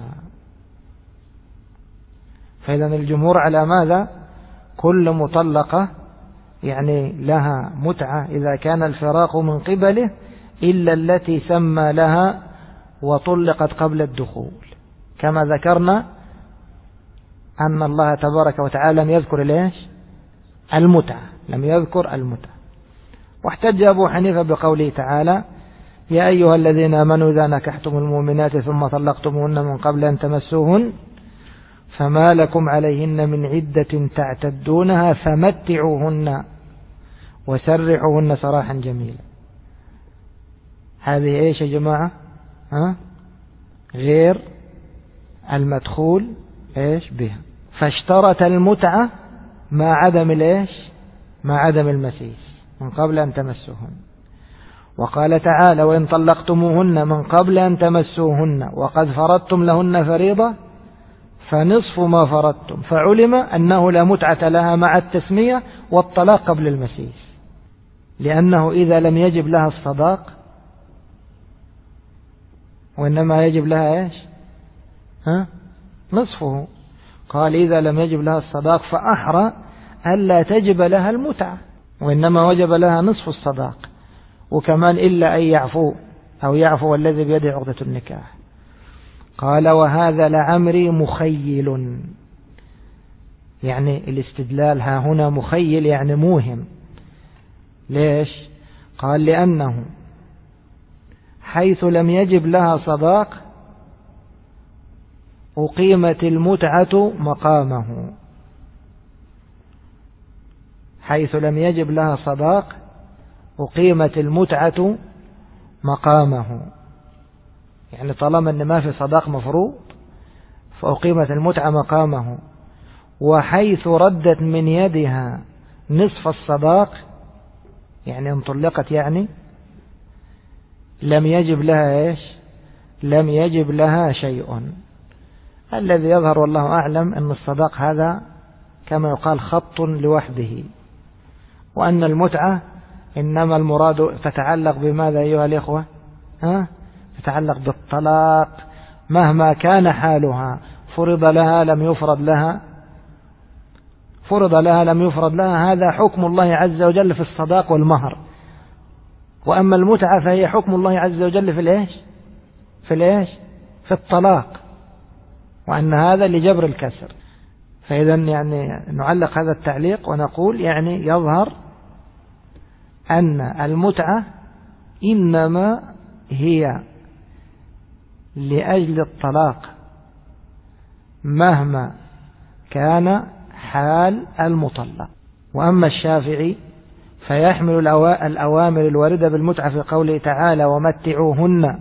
فإذا الجمهور على ماذا؟ كل مطلقة يعني لها متعة إذا كان الفراق من قبله إلا التي سمى لها وطلقت قبل الدخول، كما ذكرنا أن الله تبارك وتعالى لم يذكر ليش المتعة، لم يذكر المتعة. واحتج أبو حنيفة بقوله تعالى يا أيها الذين آمنوا إذا نكحتم المؤمنات ثم طلقتموهن من قبل أن تمسوهن فما لكم عليهن من عدة تعتدونها فمتعوهن وسرحوهن سراحا جميلا. هذه ايش يا جماعة؟ غير المدخول ايش بها، فاشترط المتعة مع عدم الايش مع عدم المسيس من قبل أن تمسوهن. وقال تعالى وإن طلقتموهن من قبل أن تمسوهن وقد فرضتم لهن فريضة فنصف ما فرضتم، فعلم أنه لا متعة لها مع التسمية والطلاق قبل المسيس، لأنه إذا لم يجب لها الصداق وإنما يجب لها إيش نصفه، قال إذا لم يجب لها الصداق فأحرى ألا تجب لها المتعة وإنما وجب لها نصف الصداق، وكمان إلا أن يعفو أو يعفو الذي بيده عقدة النكاح. قال وهذا لعمري مخيل، يعني الاستدلال ها هنا مخيل يعني موهم. ليش؟ قال لأنه حيث لم يجب لها صداق أقيمت المتعة مقامه، حيث لم يجب لها صداق أقيمت المتعة مقامه، يعني طالما أن ما في صداق مفروض فأقيمت المتعة مقامه. وحيث ردت من يدها نصف الصداق يعني ان طلقت يعني لم يجب لها ايش لم يجب لها شيء. الذي يظهر والله أعلم أن الصداق هذا كما يقال خط لوحده، وأن المتعة إنما المراد تتعلق بماذا أيها الإخوة؟ تتعلق بالطلاق مهما كان حالها، فرض لها لم يفرض لها، فرض لها لم يفرض لها، هذا حكم الله عز وجل في الصداق والمهر. وأما المتعة فهي حكم الله عز وجل في الإيش في الطلاق، وأن هذا لجبر الكسر. فإذا يعني نعلق هذا التعليق ونقول يعني يظهر أن المتعة إنما هي لأجل الطلاق مهما كان حال المطلق. وأما الشافعي فيحمل الأوامر الواردة بالمتعة في قوله تعالى ومتعوهن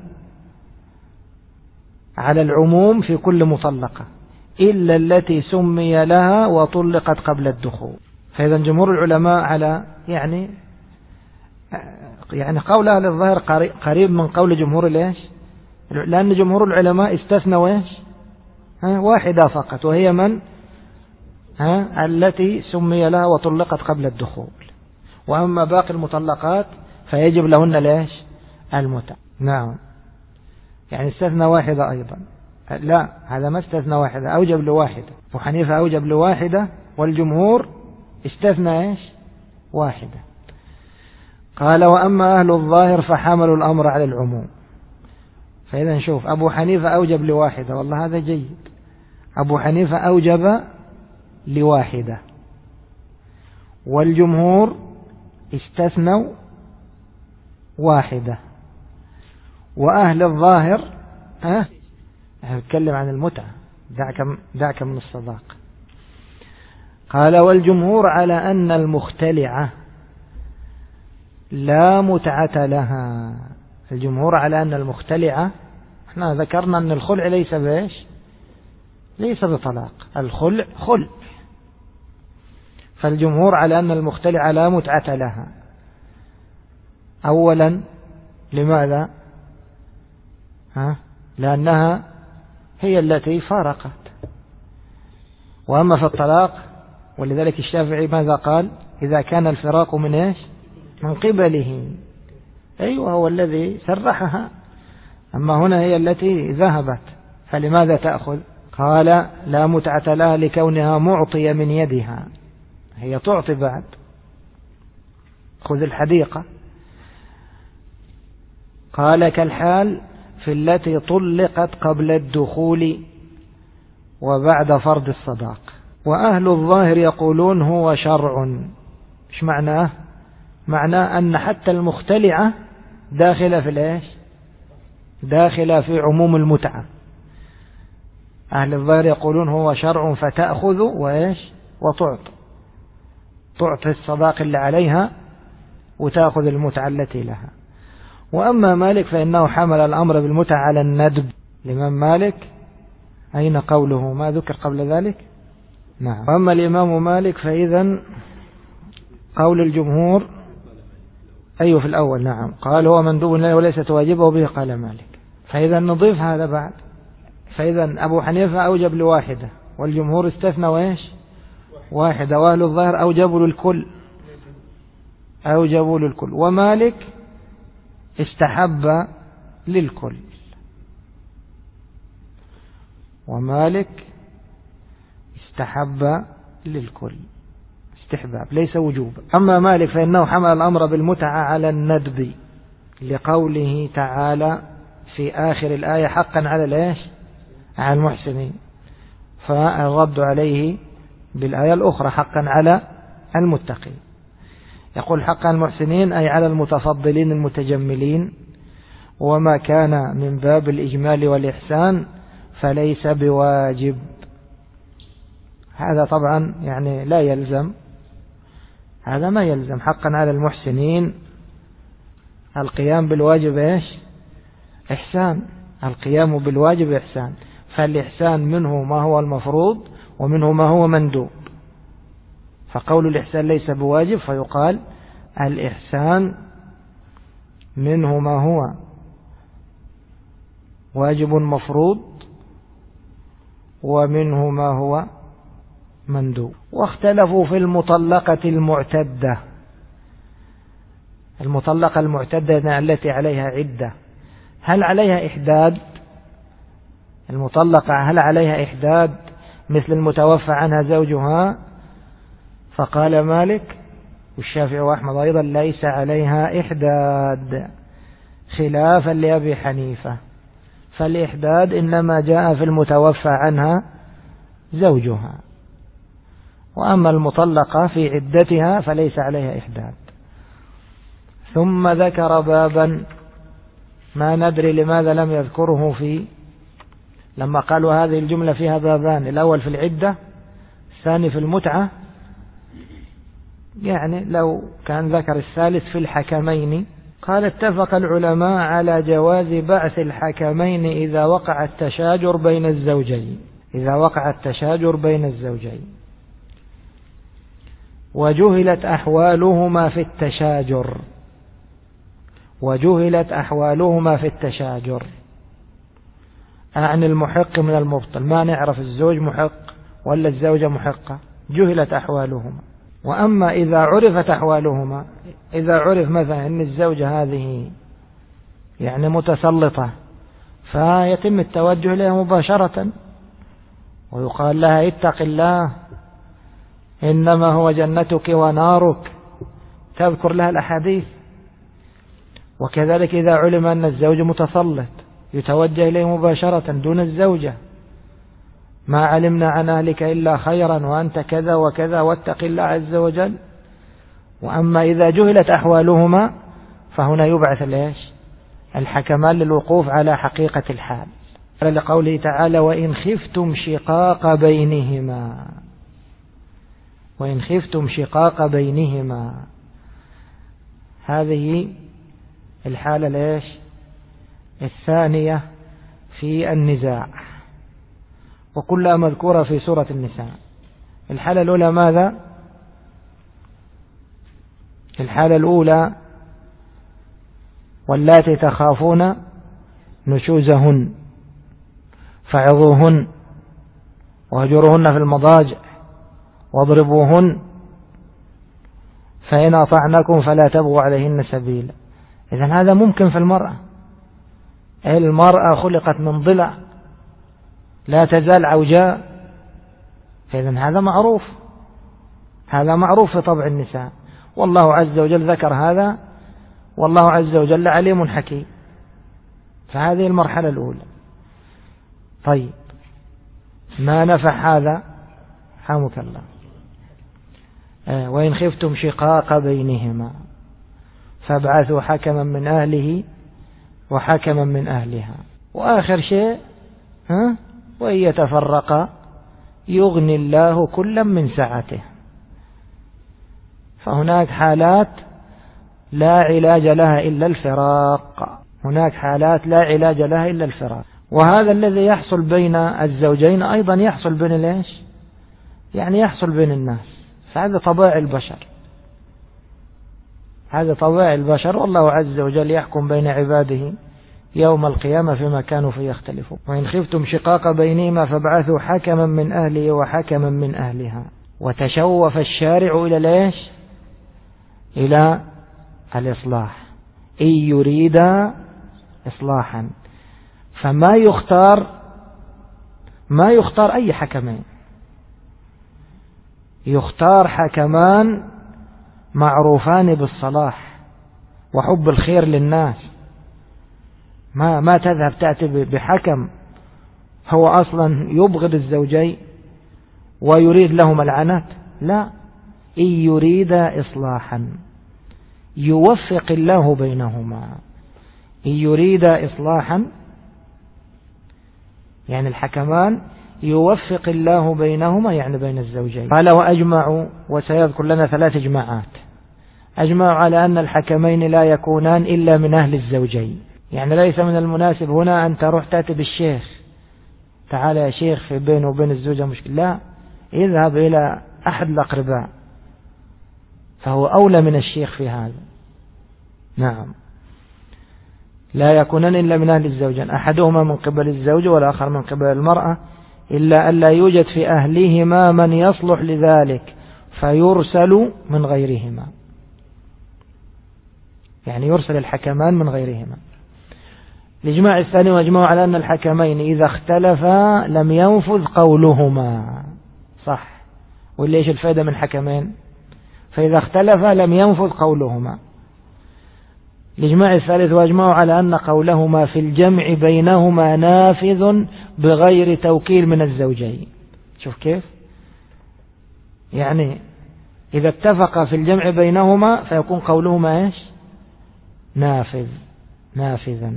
على العموم في كل مطلقة إلا التي سمي لها وطلقت قبل الدخول. فإذا جمهور العلماء على يعني قول أهل الظاهر قريب من قول جمهور ليش؟ لأن جمهور العلماء استثنوا ايش؟ واحدة فقط، وهي من؟ التي سمي لها وطلقت قبل الدخول. وأما باقي المطلقات فيجب لهن ليش؟ المتعة. نعم، يعني استثنى واحدة أيضا. لا، هذا ما استثنى واحدة، أوجب لواحدة. أبو حنيفة أوجب لواحدة والجمهور استثنى ايش؟ واحدة. قال وأما أهل الظاهر فحملوا الأمر على العموم. فإذا نشوف أبو حنيفة أوجب لواحدة، والله هذا جيد. أبو حنيفة أوجب لواحدة والجمهور استثنوا واحدة. وأهل الظاهر نتكلم عن المتعة، دعك من الصداق. قال والجمهور على أن المختلعة لا متعة لها. الجمهور على أن المختلعة، احنا ذكرنا أن الخلع ليس بإيش؟ ليس بطلاق، الخلع خلع. فالجمهور على أن المختلعة لا متعة لها. أولا لماذا؟ لأنها هي التي فارقت. وأما في الطلاق، ولذلك الشافعي ماذا قال؟ إذا كان الفراق من إيش؟ من قبله. أيوة، هو الذي سرحها. أما هنا هي التي ذهبت، فلماذا تأخذ؟ قال لا متعة لها لكونها معطية من يدها، هي تعطي بعد. خذ الحديقة. قال كالحال في التي طلقت قبل الدخول وبعد فرض الصداق. وأهل الظاهر يقولون هو شرع. إيش معناه؟ معناه أن حتى المختلعة داخلة في الإيش؟ داخلة في عموم المتعة. أهل الظاهر يقولون هو شرع، فتأخذ وإيش؟ تعطي الصداق اللي عليها وتأخذ المتعة التي لها. وأما مالك فإنه حمل الأمر بالمتعة على الندب. الإمام مالك أين قوله؟ ما ذكر قبل ذلك؟ نعم. وأما الإمام مالك فإذا قول الجمهور أيوه في الأول. نعم، قال هو مندوب له وليست واجبه به، قال مالك. فإذا نضيف هذا بعد. فإذا أبو حنيفة أوجب لواحدة والجمهور استثنى وإيش؟ واحدة. وأهل الظاهر أوجبوا للكل. ومالك استحب للكل. استحباب ليس وجوب. أما مالك فإنه حمل الأمر بالمتعة على الندب لقوله تعالى في آخر الآية حقا على الإيش؟ على المحسنين. فالرد عليه بالآية الأخرى حقا على المتقين. يقول حقا المحسنين أي على المتفضلين المتجملين. وما كان من باب الإجمال والإحسان فليس بواجب. هذا طبعا يعني لا يلزم، هذا ما يلزم. حقا على المحسنين القيام بالواجب إيش؟ إحسان. القيام بالواجب إحسان. فالإحسان منه ما هو المفروض ومنه ما هو مندوب. فقول الإحسان ليس بواجب فيقال الإحسان منه ما هو واجب مفروض ومنه ما هو مندوب. واختلفوا في المطلقة المعتدة. المطلقة المعتدة التي عليها عدة، هل عليها إحداد؟ المطلقة هل عليها إحداد مثل المتوفى عنها زوجها؟ فقال مالك والشافعي وأحمد أيضا ليس عليها إحداد، خلافا لأبي حنيفة. فالإحداد إنما جاء في المتوفى عنها زوجها. وأما المطلقة في عدتها فليس عليها إحداد. ثم ذكر بابا ما ندري لماذا لم يذكره لما قالوا هذه الجملة فيها بابان، الأول في العدة، الثاني في المتعة. يعني لو كان ذكر الثالث في الحكمين. قال اتفق العلماء على جواز بعث الحكمين إذا وقع التشاجر بين الزوجين، إذا وقع التشاجر بين الزوجين وجهلت أحوالهما في التشاجر، وجهلت أحوالهما في التشاجر، عن المحق من المبطل، ما نعرف الزوج محق ولا الزوجة محقة، جهلت أحوالهما. وأما إذا عرفت أحوالهما، إذا عرف مثلا أن الزوجة هذه يعني متسلطة، فيتم التوجه لها مباشرة ويقال لها اتق الله إنما هو جنتك ونارك، تذكر لها الأحاديث. وكذلك إذا علم أن الزوج متسلط يتوجه إليه مباشرة دون الزوجة، ما علمنا عن أهلك إلا خيرا وأنت كذا وكذا واتق الله عز وجل. وأما إذا جهلت أحوالهما فهنا يبعث ليش الحكمان للوقوف على حقيقة الحال، لقوله تعالى وإن خفتم شقاق بينهما، وإن خفتم شقاق بينهما، هذه الحالة ليش الثانية في النزاع، وكلها مذكورة في سورة النساء. الحالة الأولى ماذا؟ الحالة الأولى واللاتي تخافون نشوزهن فعظوهن واهجروهن في المضاجع واضربوهن فإن أطعنكم فلا تبغوا عليهن سبيلا. إذن هذا ممكن في المرأة، المرأة خلقت من ضلع لا تزال عوجاء، فإذن هذا معروف، هذا معروف في طبع النساء، والله عز وجل ذكر هذا، والله عز وجل عليم حكيم. فهذه المرحلة الأولى. طيب ما نفع هذا؟ حمك الله. وإن خفتم شقاق بينهما فابعثوا حكما من أهله وحكما من أهلها. وآخر شيء وإن يتفرقا يغني الله كلا من سعته. فهناك حالات لا علاج لها إلا الفراق، هناك حالات لا علاج لها إلا الفراق. وهذا الذي يحصل بين الزوجين أيضا يحصل بين ليش يعني يحصل بين الناس، فهذا طبيعي البشر، هذا طبيعي البشر، والله عز وجل يحكم بين عباده يوم القيامة فيما كانوا فيه يختلفون. وإن خفتم شقاق بينهما فابعثوا حكما من أهله وحكما من أهلها. وتشوف الشارع إلى ليش إلى الإصلاح، إن يريد إصلاحا، فما يختار أي حكمين، يختار حكمان معروفان بالصلاح وحب الخير للناس. ما تذهب تأتي بحكم هو أصلا يبغض الزوجين ويريد لهما العنات، لا، إن يريد إصلاحا يوفق الله بينهما. إن يريد إصلاحا يعني الحكمان يوفق الله بينهما، يعني بين الزوجين. قال وأجمعوا، وسيذكر لنا 3 إجماعات، أجمعوا على أن الحكمين لا يكونان إلا من أهل الزوجين. يعني ليس من المناسب هنا أن تروح تأتي بالشيخ، تعال يا شيخ في بينه وبين الزوجة مشكلة، لا، اذهب إلى أحد الأقرباء فهو أولى من الشيخ في هذا. نعم، لا يكونان إلا من أهل الزوجين، أحدهما من قبل الزوج والآخر من قبل المرأة، إلا أن لا يوجد في أهلهما من يصلح لذلك فيرسل من غيرهما، يعني يرسل الحكمان من غيرهما. الإجماع الثاني واجمعوا على أن الحكمين إذا اختلفا لم ينفذ قولهما، صح، واللي إيش الفائدة من حكمين؟ فإذا اختلفا لم ينفذ قولهما. الإجماع الثالث واجمعوا على أن قولهما في الجمع بينهما نافذ بغير توكيل من الزوجين. شوف كيف، يعني إذا اتفق في الجمع بينهما فيكون قولهما إيش نافذا.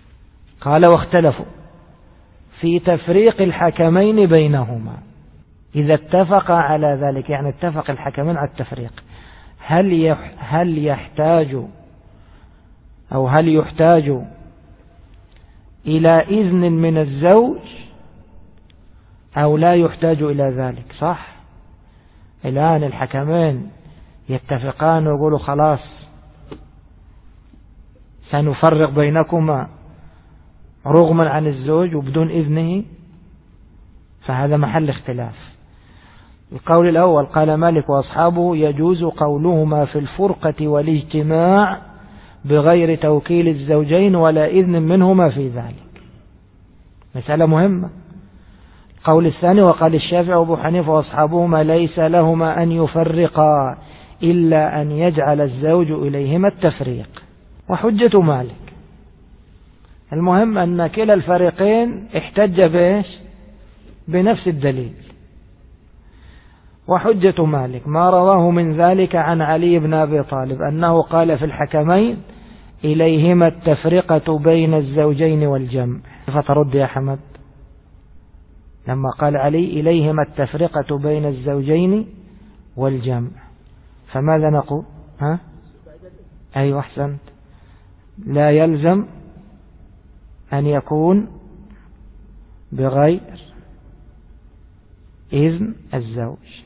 قال واختلفوا في تفريق الحكمين بينهما، إذا اتفق على ذلك، يعني اتفق الحكمين على التفريق، هل يحتاج إلى إذن من الزوج أو لا يحتاج إلى ذلك؟ صح؟ الآن الحكمين يتفقان ويقولوا خلاص سنفرق بينكما رغما عن الزوج وبدون إذنه، فهذا محل اختلاف. القول الأول قال مالك وأصحابه يجوز قولهما في الفرقة والاجتماع بغير توكيل الزوجين ولا إذن منهما في ذلك. مسألة مهمة. القول الثاني وقال الشافعي وأبو حنيفة وأصحابهما ليس لهما أن يفرقا إلا أن يجعل الزوج إليهما التفريق. وحجة مالك المهم أن كلا الفريقين احتج بإيش؟ بنفس الدليل. وحجة مالك ما رواه من ذلك عن علي بن أبي طالب أنه قال في الحكمين إليهما التفرقة بين الزوجين والجمع. فترد يا حمد لما قال علي إليهما التفرقة بين الزوجين والجمع، فماذا نقول؟ أيوة أحسنت، لا يلزم أن يكون بغير إذن الزوج.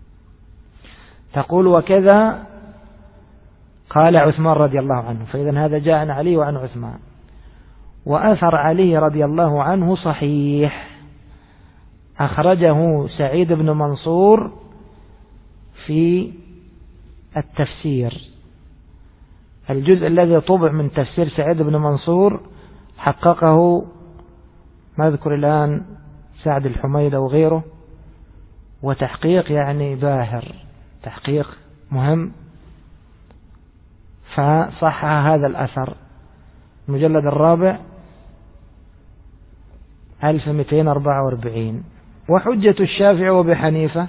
تقول وكذا قال عثمان رضي الله عنه، فإذا هذا جاء عن علي وعن عثمان. وأثر علي رضي الله عنه صحيح، أخرجه سعيد بن منصور في التفسير، الجزء الذي طبع من تفسير سعيد بن منصور حققه ما أذكر الآن سعد الحميد أو غيره، وتحقيق يعني باهر، تحقيق مهم، فصح هذا الأثر. المجلد الرابع 1244. وحجة الشافعي وبحنيفة،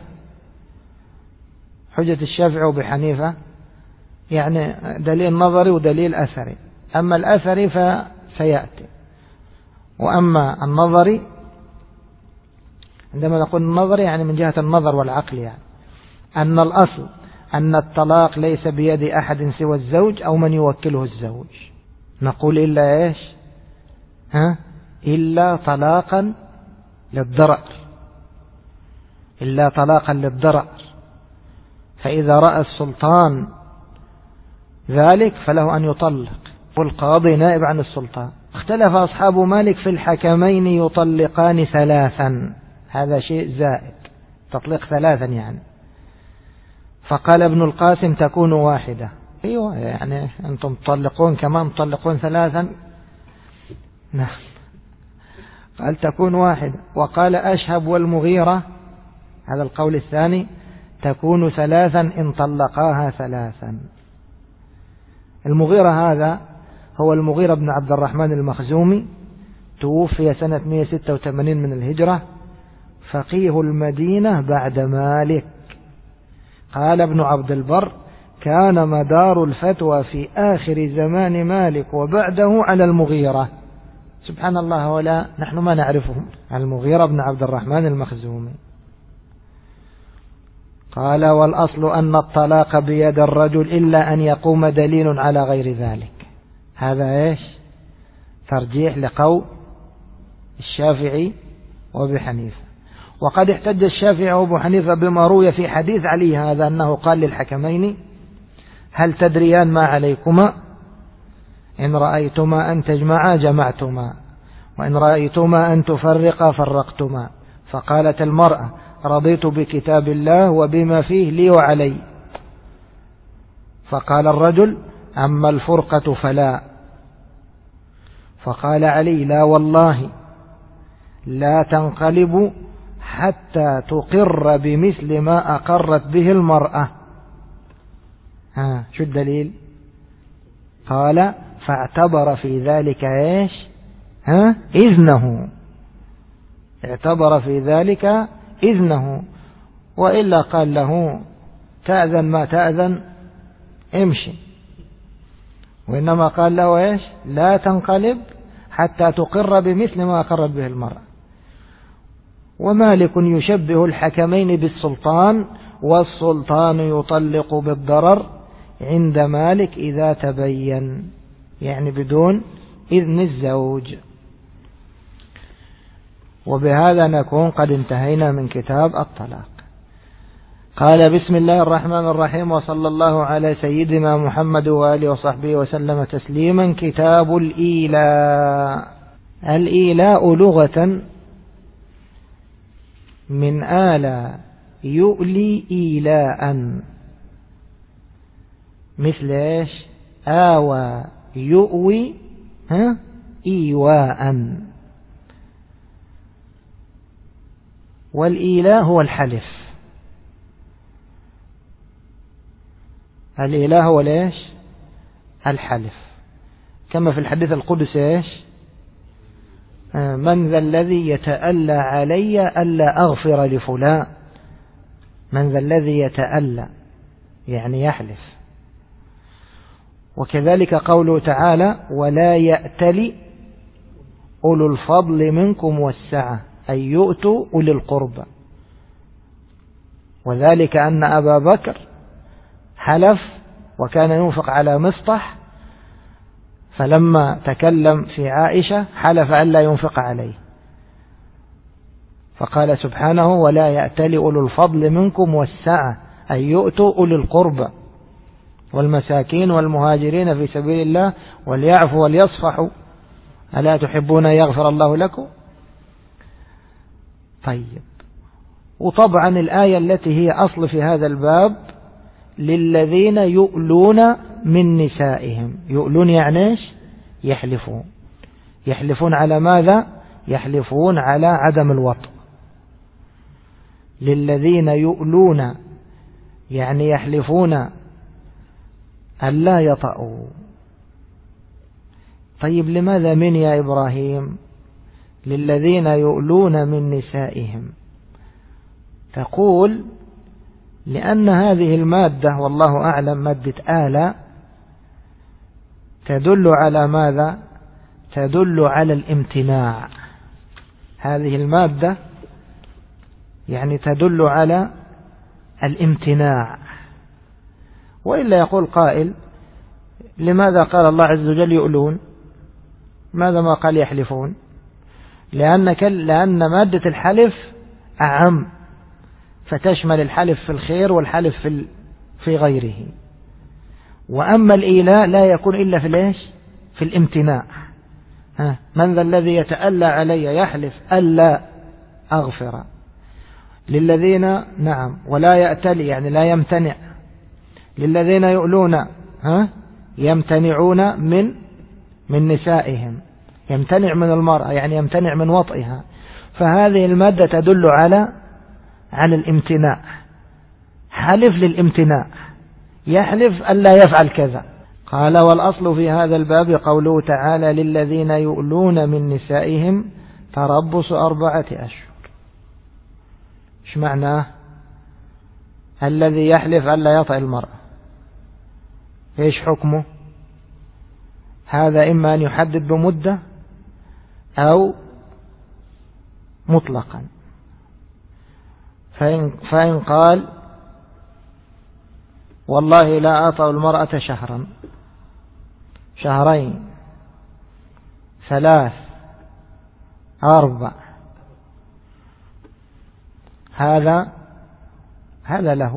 حجة الشافعي وبحنيفة يعني دليل نظري ودليل أثري. أما الأثري فسيأتي، وأما النظري عندما نقول النظري يعني من جهة النظر والعقل، يعني أن الأصل أن الطلاق ليس بيد أحد سوى الزوج أو من يوكله الزوج. نقول إلا إيش؟ إلا طلاقا للضرر، إلا طلاقا للضرر. فإذا رأى السلطان ذلك فله أن يطلق، والقاضي نائب عن السلطان. اختلف أصحاب مالك في الحكمين يطلقان ثلاثا، هذا شيء زائد، تطلق ثلاثا يعني. فقال ابن القاسم تكون واحدة. أيوة يعني أنتم تطلقون كمان تطلقون ثلاثا؟ نعم، قال تكون واحدة. وقال أشهب والمغيرة، هذا القول الثاني، تكون ثلاثا إن طلقاها ثلاثا. المغيرة هذا هو المغيرة بن عبد الرحمن المخزومي، توفي سنة 186 من الهجرة، فقيه المدينة بعد مالك. قال ابن عبد البر كان مدار الفتوى في آخر زمان مالك وبعده على المغيرة. سبحان الله، ولا نحن ما نعرفه، المغيرة بن عبد الرحمن المخزومي. قال والأصل أن الطلاق بيد الرجل إلا أن يقوم دليل على غير ذلك. هذا إيش؟ ترجيح لقول الشافعي وابي حنيفة. وقد احتج الشافعي وابو حنيفة بما روي في حديث علي هذا أنه قال للحكمين هل تدريان ما عليكما؟ إن رأيتما أن تجمعا جمعتما، وإن رأيتما أن تفرقا فرقتما. فقالت المرأة رضيت بكتاب الله وبما فيه لي وعلي. فقال الرجل أما الفرقة فلا. فقال علي لا والله لا تنقلب حتى تقر بمثل ما أقرت به المرأة. شو الدليل؟ قال فاعتبر في ذلك إيش؟ إذنه، اعتبر في ذلك إذنه، وإلا قال له تأذن ما تأذن امشي، وإنما قال له إيش؟ لا تنقلب حتى تقر بمثل ما أقرت به المرأة. ومالك يشبه الحكمين بالسلطان، والسلطان يطلق بالضرر عند مالك إذا تبين، يعني بدون إذن الزوج. وبهذا نكون قد انتهينا من كتاب الطلاق. قال: بسم الله الرحمن الرحيم، وصلى الله على سيدنا محمد وآله وصحبه وسلم تسليما. كتاب الإيلاء. الإيلاء لغة من آلى يؤلي إيلاء، مثل إيش؟ آوى يؤوي إيواء. والإيلاء هو الحلف. الإيلاء هو ليش؟ الحلف، كما في الحديث القدسي إيش؟ من ذا الذي يتألى علي ألا أغفر لفلان. من ذا الذي يتألى يعني يحلف. وكذلك قوله تعالى: ولا يأتل أولو الفضل منكم والسعة، أي يؤتوا أولي القربى. وذلك أن أبا بكر حلف وكان ينفق على مصطح، فلما تكلم في عائشة حلف ألا ينفق عليه، فقال سبحانه: ولا يأتل أولو الفضل منكم والسعة، أي يؤتوا أولي القربى والمساكين والمهاجرين في سبيل الله وليعفوا وليصفحوا، ألا تحبون يغفر الله لكم؟ طيب. وطبعا الآية التي هي أصل في هذا الباب: للذين يؤلون من نسائهم. يؤلون يعني ايش؟ يحلفون. يحلفون على ماذا؟ يحلفون على عدم الوطء. للذين يؤلون يعني يحلفون ألا يطأوا. طيب لماذا من يا إبراهيم؟ للذين يؤلون من نسائهم. تقول: لأن هذه المادة والله أعلم مادة آلة تدل على ماذا؟ تدل على الامتناع. هذه المادة يعني تدل على الامتناع. وإلا يقول قائل: لماذا قال الله عز وجل يؤلون؟ ماذا ما قال يحلفون؟ لأن مادة الحلف أعم، فتشمل الحلف في الخير والحلف في غيره. وأما الإيلاء لا يكون إلا في ليش؟ في الامتناع. من ذا الذي يتألى علي يحلف ألا أغفر. للذين نعم ولا يأتلي يعني لا يمتنع. للذين يؤلون يمتنعون من نسائهم. يمتنع من المرأة يعني يمتنع من وطئها. فهذه المادة تدل على الامتناع. حلف للامتناع، يحلف ألا يفعل كذا. قال: والأصل في هذا الباب قوله تعالى: للذين يؤلون من نسائهم تربص 4 أشهر. ايش معناه؟ الذي يحلف ألا يطأ المرأة ايش حكمه؟ هذا إما أن يحدد بمدة أو مطلقا. فإن قال: والله لا أطأ المرأة شهرا، شهرين، 3، 4، هذا له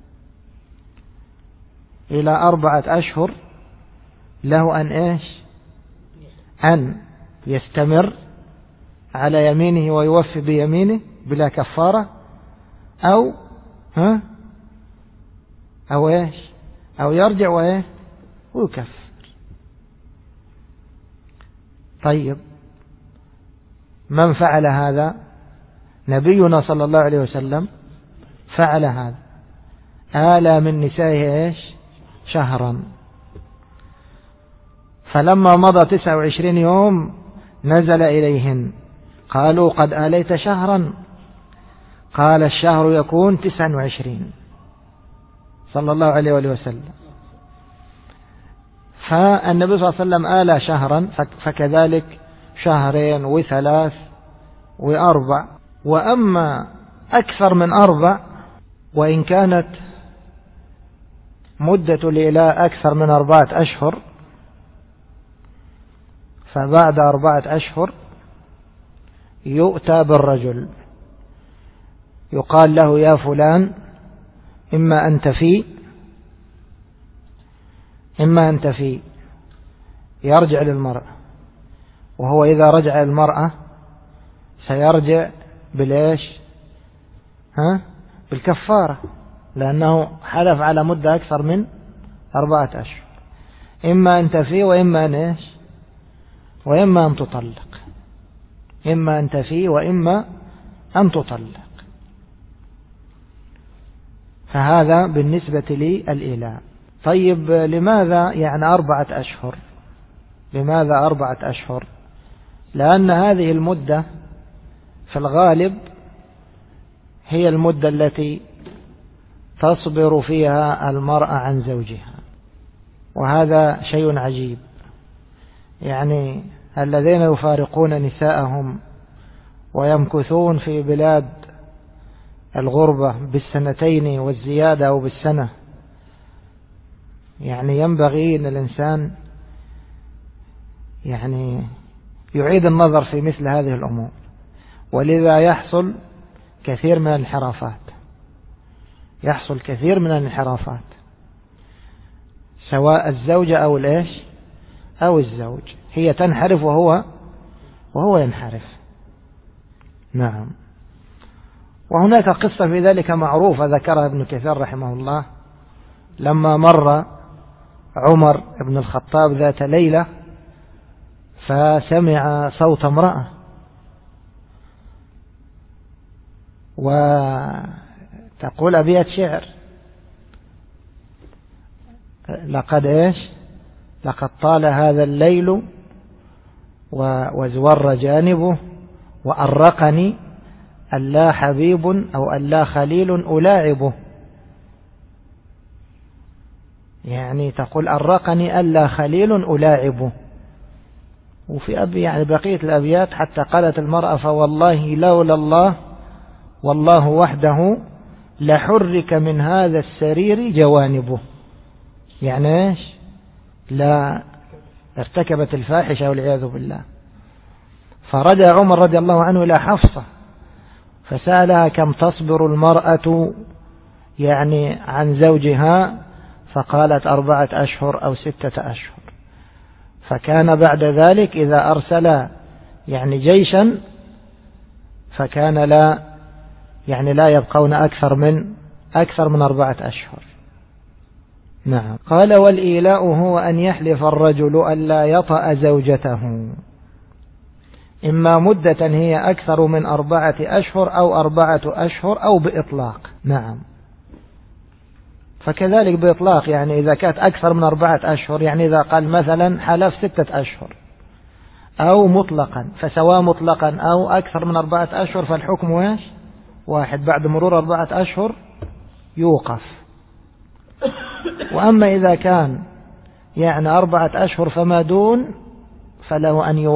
إلى 4 أشهر له أن إيش؟ أن يستمر على يمينه ويوفي بيمينه بلا كفارة، أو إيش؟ أو يرجع ويكفر. طيب، من فعل هذا؟ نبينا صلى الله عليه وسلم فعل هذا. آلى من نسائه إيش؟ شهرا. فلما مضى 29 يوم نزل إليهن قالوا: قد آليت شهرا. قال: الشهر يكون 29 صلى الله عليه وسلم. فالنبي صلى الله عليه وسلم آلى شهرا، فكذلك 2 و3 و4 وأما أكثر من 4 وإن كانت مدة الإيلاء أكثر من 4 أشهر، فبعد 4 أشهر يؤتى بالرجل يقال له يا فلان إما أنت في يرجع للمرأة، وهو إذا رجع للمرأة سيرجع بالكفارة، لأنه حلف على مدة أكثر من 4 أشهر. إما أن تفي وإما أن تطلق، إما أن تفي وإما أن تطلق. فهذا بالنسبة للإيلاء. طيب لماذا 4 أشهر؟ لماذا 4 أشهر؟ لأن هذه المدة في الغالب هي المدة التي تصبر فيها المرأة عن زوجها، وهذا شيء عجيب. الذين يفارقون نساءهم ويمكثون في بلاد الغربة بالسنتين والزيادة أو بالسنة، ينبغي أن الإنسان يعيد النظر في مثل هذه الأمور، ولذا يحصل كثير من الانحرافات، سواء الزوجة أو الزوج، هي تنحرف وهو ينحرف. نعم. وهناك قصة في ذلك معروفة ذكرها ابن كثير رحمه الله، لما مر عمر بن الخطاب ذات ليلة فسمع صوت امرأة، وتقول أبيات شعر: لقد طال هذا الليل وزور جانبه وأرقني ألا حبيب أو ألا خليل ألاعبه. تقول أرقني ألا خليل ألاعبه. وفي بقية الأبيات حتى قالت المرأة: فوالله لولا الله والله وحده لحرك من هذا السرير جوانبه. لا ارتكبت الفاحشة والعياذ بالله. فرجع عمر رضي الله عنه إلى حفصة فسألها: كم تصبر المرأة عن زوجها؟ فقالت 4 أشهر أو 6 أشهر. فكان بعد ذلك إذا أرسل جيشا فكان لا يبقون أكثر من 4 أشهر. نعم. قال: والإيلاء هو أن يحلف الرجل ألا يطأ زوجته، إما مدة هي أكثر من 4 أشهر أو 4 أشهر أو بإطلاق. نعم. فكذلك بإطلاق، إذا كانت أكثر من 4 أشهر، إذا قال مثلا حلف 6 أشهر، أو مطلقا، فسواء مطلقا أو أكثر من 4 أشهر فالحكم واحد، بعد مرور 4 أشهر يوقف. وأما إذا كان 4 أشهر فما دون فله أن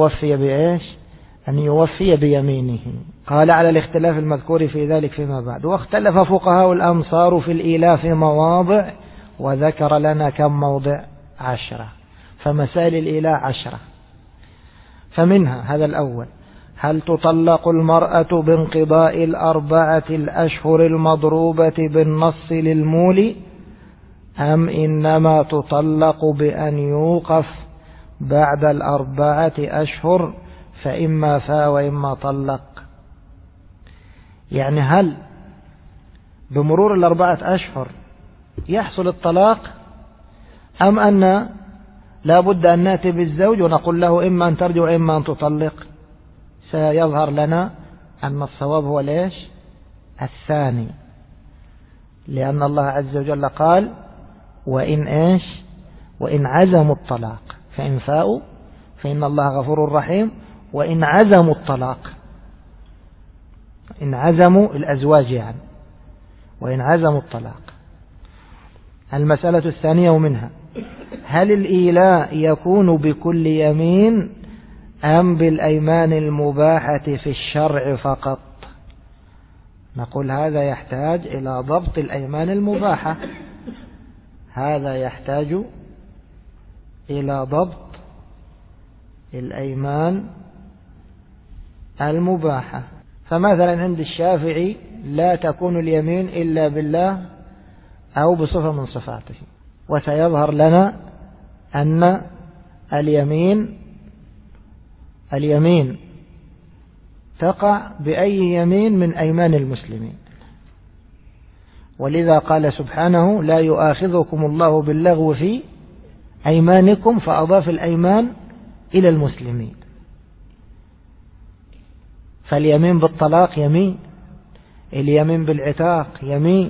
يوفي بيمينه. قال: على الاختلاف المذكور في ذلك فيما بعد. واختلف فقهاء الأمصار في الإيلاء في مواضع، وذكر لنا كم موضع؟ 10. فمسائل الإيلاء 10. فمنها هذا الأول: هل تطلق المرأة بانقضاء 4 الأشهر المضروبة بالنص للمولي، أم إنما تطلق بأن يوقف بعد 4 أشهر فإما فا وإما طلق؟ هل بمرور 4 أشهر يحصل الطلاق، أم أن لا بد أن نأتي بالزوج ونقول له إما أن ترجع وإما أن تطلق؟ سيظهر لنا أن الصواب هو الثاني، لأن الله عز وجل قال: وإن عزموا الطلاق فإن فاءوا فإن الله غفور رحيم. وإن عزموا الطلاق، إن عزموا الأزواج وإن عزموا الطلاق. المسألة الثانية ومنها: هل الإيلاء يكون بكل يمين أم بالأيمان المباحة في الشرع فقط؟ نقول هذا يحتاج إلى ضبط الأيمان المباحة، هذا يحتاج إلى ضبط الأيمان المباحة. فمثلا عند الشافعي لا تكون اليمين إلا بالله أو بصفة من صفاته، وسيظهر لنا أن اليمين تقع بأي يمين من أيمان المسلمين، ولذا قال سبحانه لا يؤاخذكم الله باللغو في أيمانكم، فأضاف الأيمان إلى المسلمين. فاليمين بالطلاق يمين، اليمين بالعتاق يمين،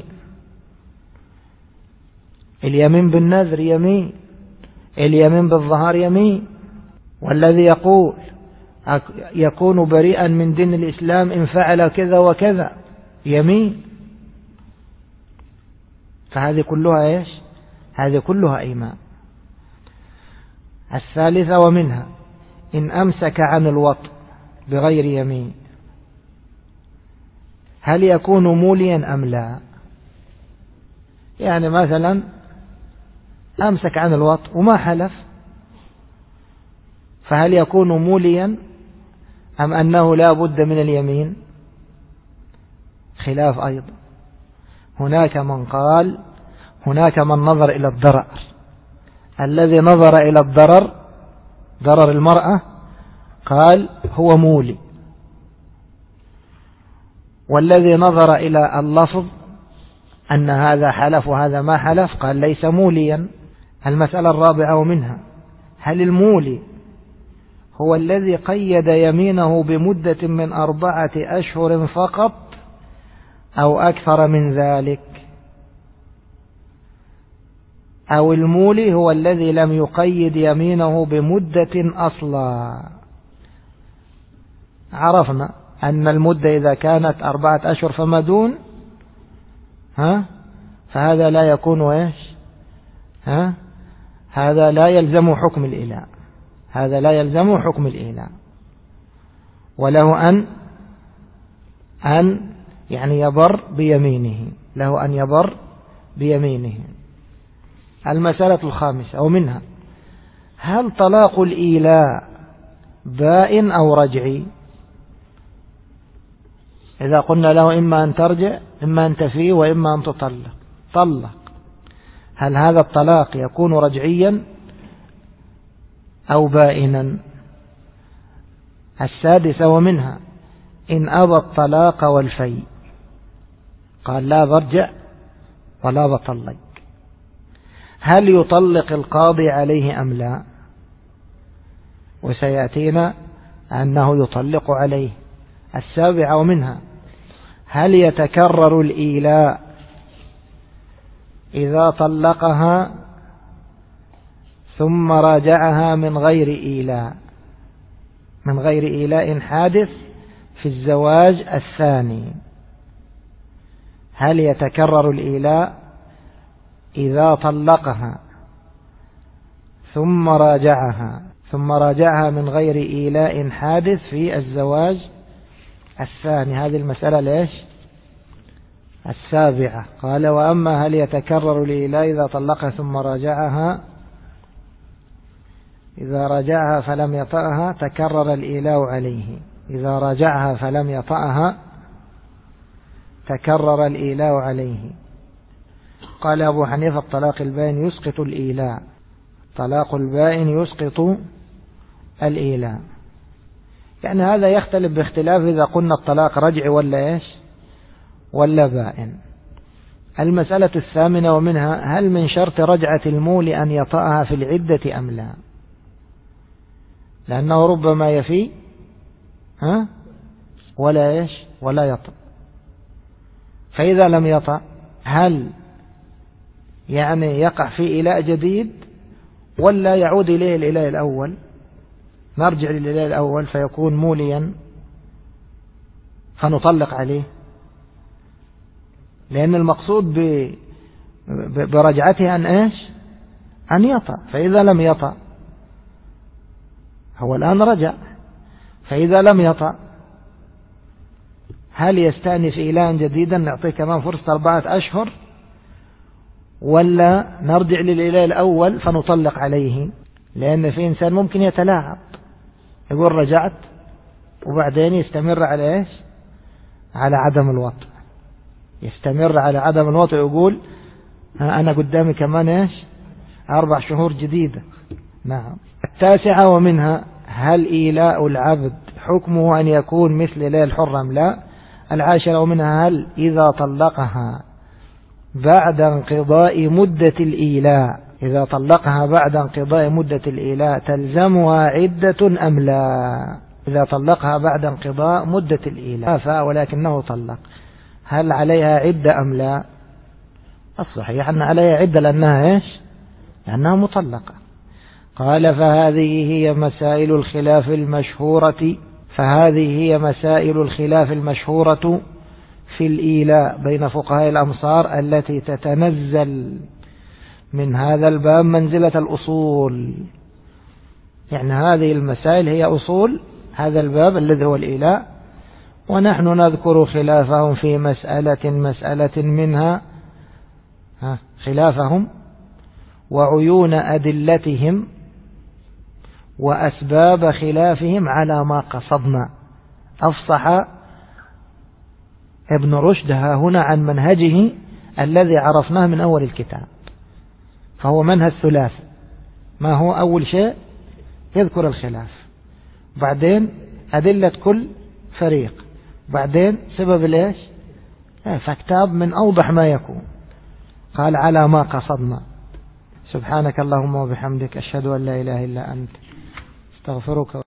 اليمين بالنذر يمين، اليمين بالظهار يمين. والذي يقول يكون بريئا من دين الإسلام إن فعل كذا وكذا يمين. فهذه كلها إيش؟ هذه كلها أيمان. الثالثة ومنها إن أمسك عن الوطء بغير يمين، هل يكون موليا أم لا؟ يعني مثلا أمسك عن الوطء وما حلف، فهل يكون موليا أم أنه لا بد من اليمين؟ خلاف أيضا. هناك من قال، هناك من نظر إلى الضرر، الذي نظر إلى الضرر، ضرر المرأة، قال هو مولي، والذي نظر إلى اللفظ أن هذا حلف وهذا ما حلف قال ليس موليا. المسألة الرابعة ومنها هل المولي هو الذي قيد يمينه بمدة من 4 أشهر فقط أو أكثر من ذلك، أو المولي هو الذي لم يقيد يمينه بمدة أصلا؟ عرفنا أن المدة إذا كانت 4 أشهر فما دون فهذا لا يكون إيش؟ هذا لا يلزم حكم الإله، هذا لا يلزم حكم الإله، وله أن يعني يبر بيمينه، له أن يبر بيمينه. المسألة الخامسة ومنها هل طلاق الإيلاء بائن أو رجعي؟ إذا قلنا له إما أن ترجع إما أن تفي وإما أن طلق، هل هذا الطلاق يكون رجعيا أو بائنا؟ السادسة ومنها إن أبى الطلاق والفي، قال لا برجع ولا بطلق، هل يطلق القاضي عليه أم لا؟ وسيأتينا أنه يطلق عليه. السابعة ومنها هل يتكرر الإيلاء إذا طلقها ثم راجعها من غير إيلاء حادث في الزواج الثاني؟ هل يتكرر الإيلاء إذا طلقها ثم راجعها من غير إيلاء حادث في الزواج الثاني؟ هذه المسألة ليش؟ السابعة. قال وأما هل يتكرر الإيلاء إذا طلقها ثم راجعها، إذا راجعها فلم يطأها تكرر الإيلاء عليه، إذا راجعها فلم يطأها تكرر الإيلاء عليه. قال أبو حنيفة الطلاق البائن يسقط الإيلاء، طلاق البائن يسقط الإيلاء. يعني هذا يختلف باختلاف إذا قلنا الطلاق رجعي ولا إيش ولا بائن. المسألة الثامنة ومنها هل من شرط رجعة المولي أن يطأها في العدة أم لا؟ لأنه ربما يفي ولا إيش ولا يطأ، فإذا لم يطأ هل يعني يقع في إيلاء جديد ولا يعود إليه الإيلاء الأول؟ نرجع للإيلاء الأول فيكون موليا فنطلق عليه، لأن المقصود برجعته أن إيش؟ أن يطأ. فإذا لم يطأ هو الآن رجع، فإذا لم يطأ هل يستأنف إيلاء جديدا نعطيه كمان فرصة 4 أشهر، ولا نرجع للإيلاء الأول فنطلق عليه؟ لأن في إنسان ممكن يتلاعب يقول رجعت وبعدين يستمر على إيش؟ على عدم الوطء، يستمر على عدم الوطء، يقول أنا قدامي كمان إيش؟ 4 شهور جديدة. نعم. 9 ومنها هل إيلاء العبد حكمه أن يكون مثل إيلاء الحر أم لا؟ 10 ومنها هل إذا طلقها بعد انقضاء مدة الإيلاء، إذا طلقها بعد انقضاء مدة الإيلاء تلزمها عدة أم لا؟ إذا طلقها بعد انقضاء مدة الإيلاء ولكنه طلق، هل عليها عدة أم لا؟ الصحيح أن عليها عدة لأنها إيش؟ لأنها مطلقة. قال فهذه هي مسائل الخلاف المشهورة في الإيلاء بين فقهاء الأمصار التي تتنزل من هذا الباب منزلة الأصول. يعني هذه المسائل هي أصول هذا الباب الذي هو الإيلاء، ونحن نذكر خلافهم في مسألة منها، خلافهم وعيون أدلتهم وأسباب خلافهم على ما قصدنا. أفصح ابن رشد هنا عن منهجه الذي عرفناه من أول الكتاب، فهو منهج ثلاثي. ما هو؟ أول شيء يذكر الخلاف، بعدين أدلة كل فريق، بعدين سبب الإيش؟ فكتاب من أوضح ما يكون. قال على ما قصدنا. سبحانك اللهم وبحمدك، أشهد أن لا إله إلا أنت، استغفرك.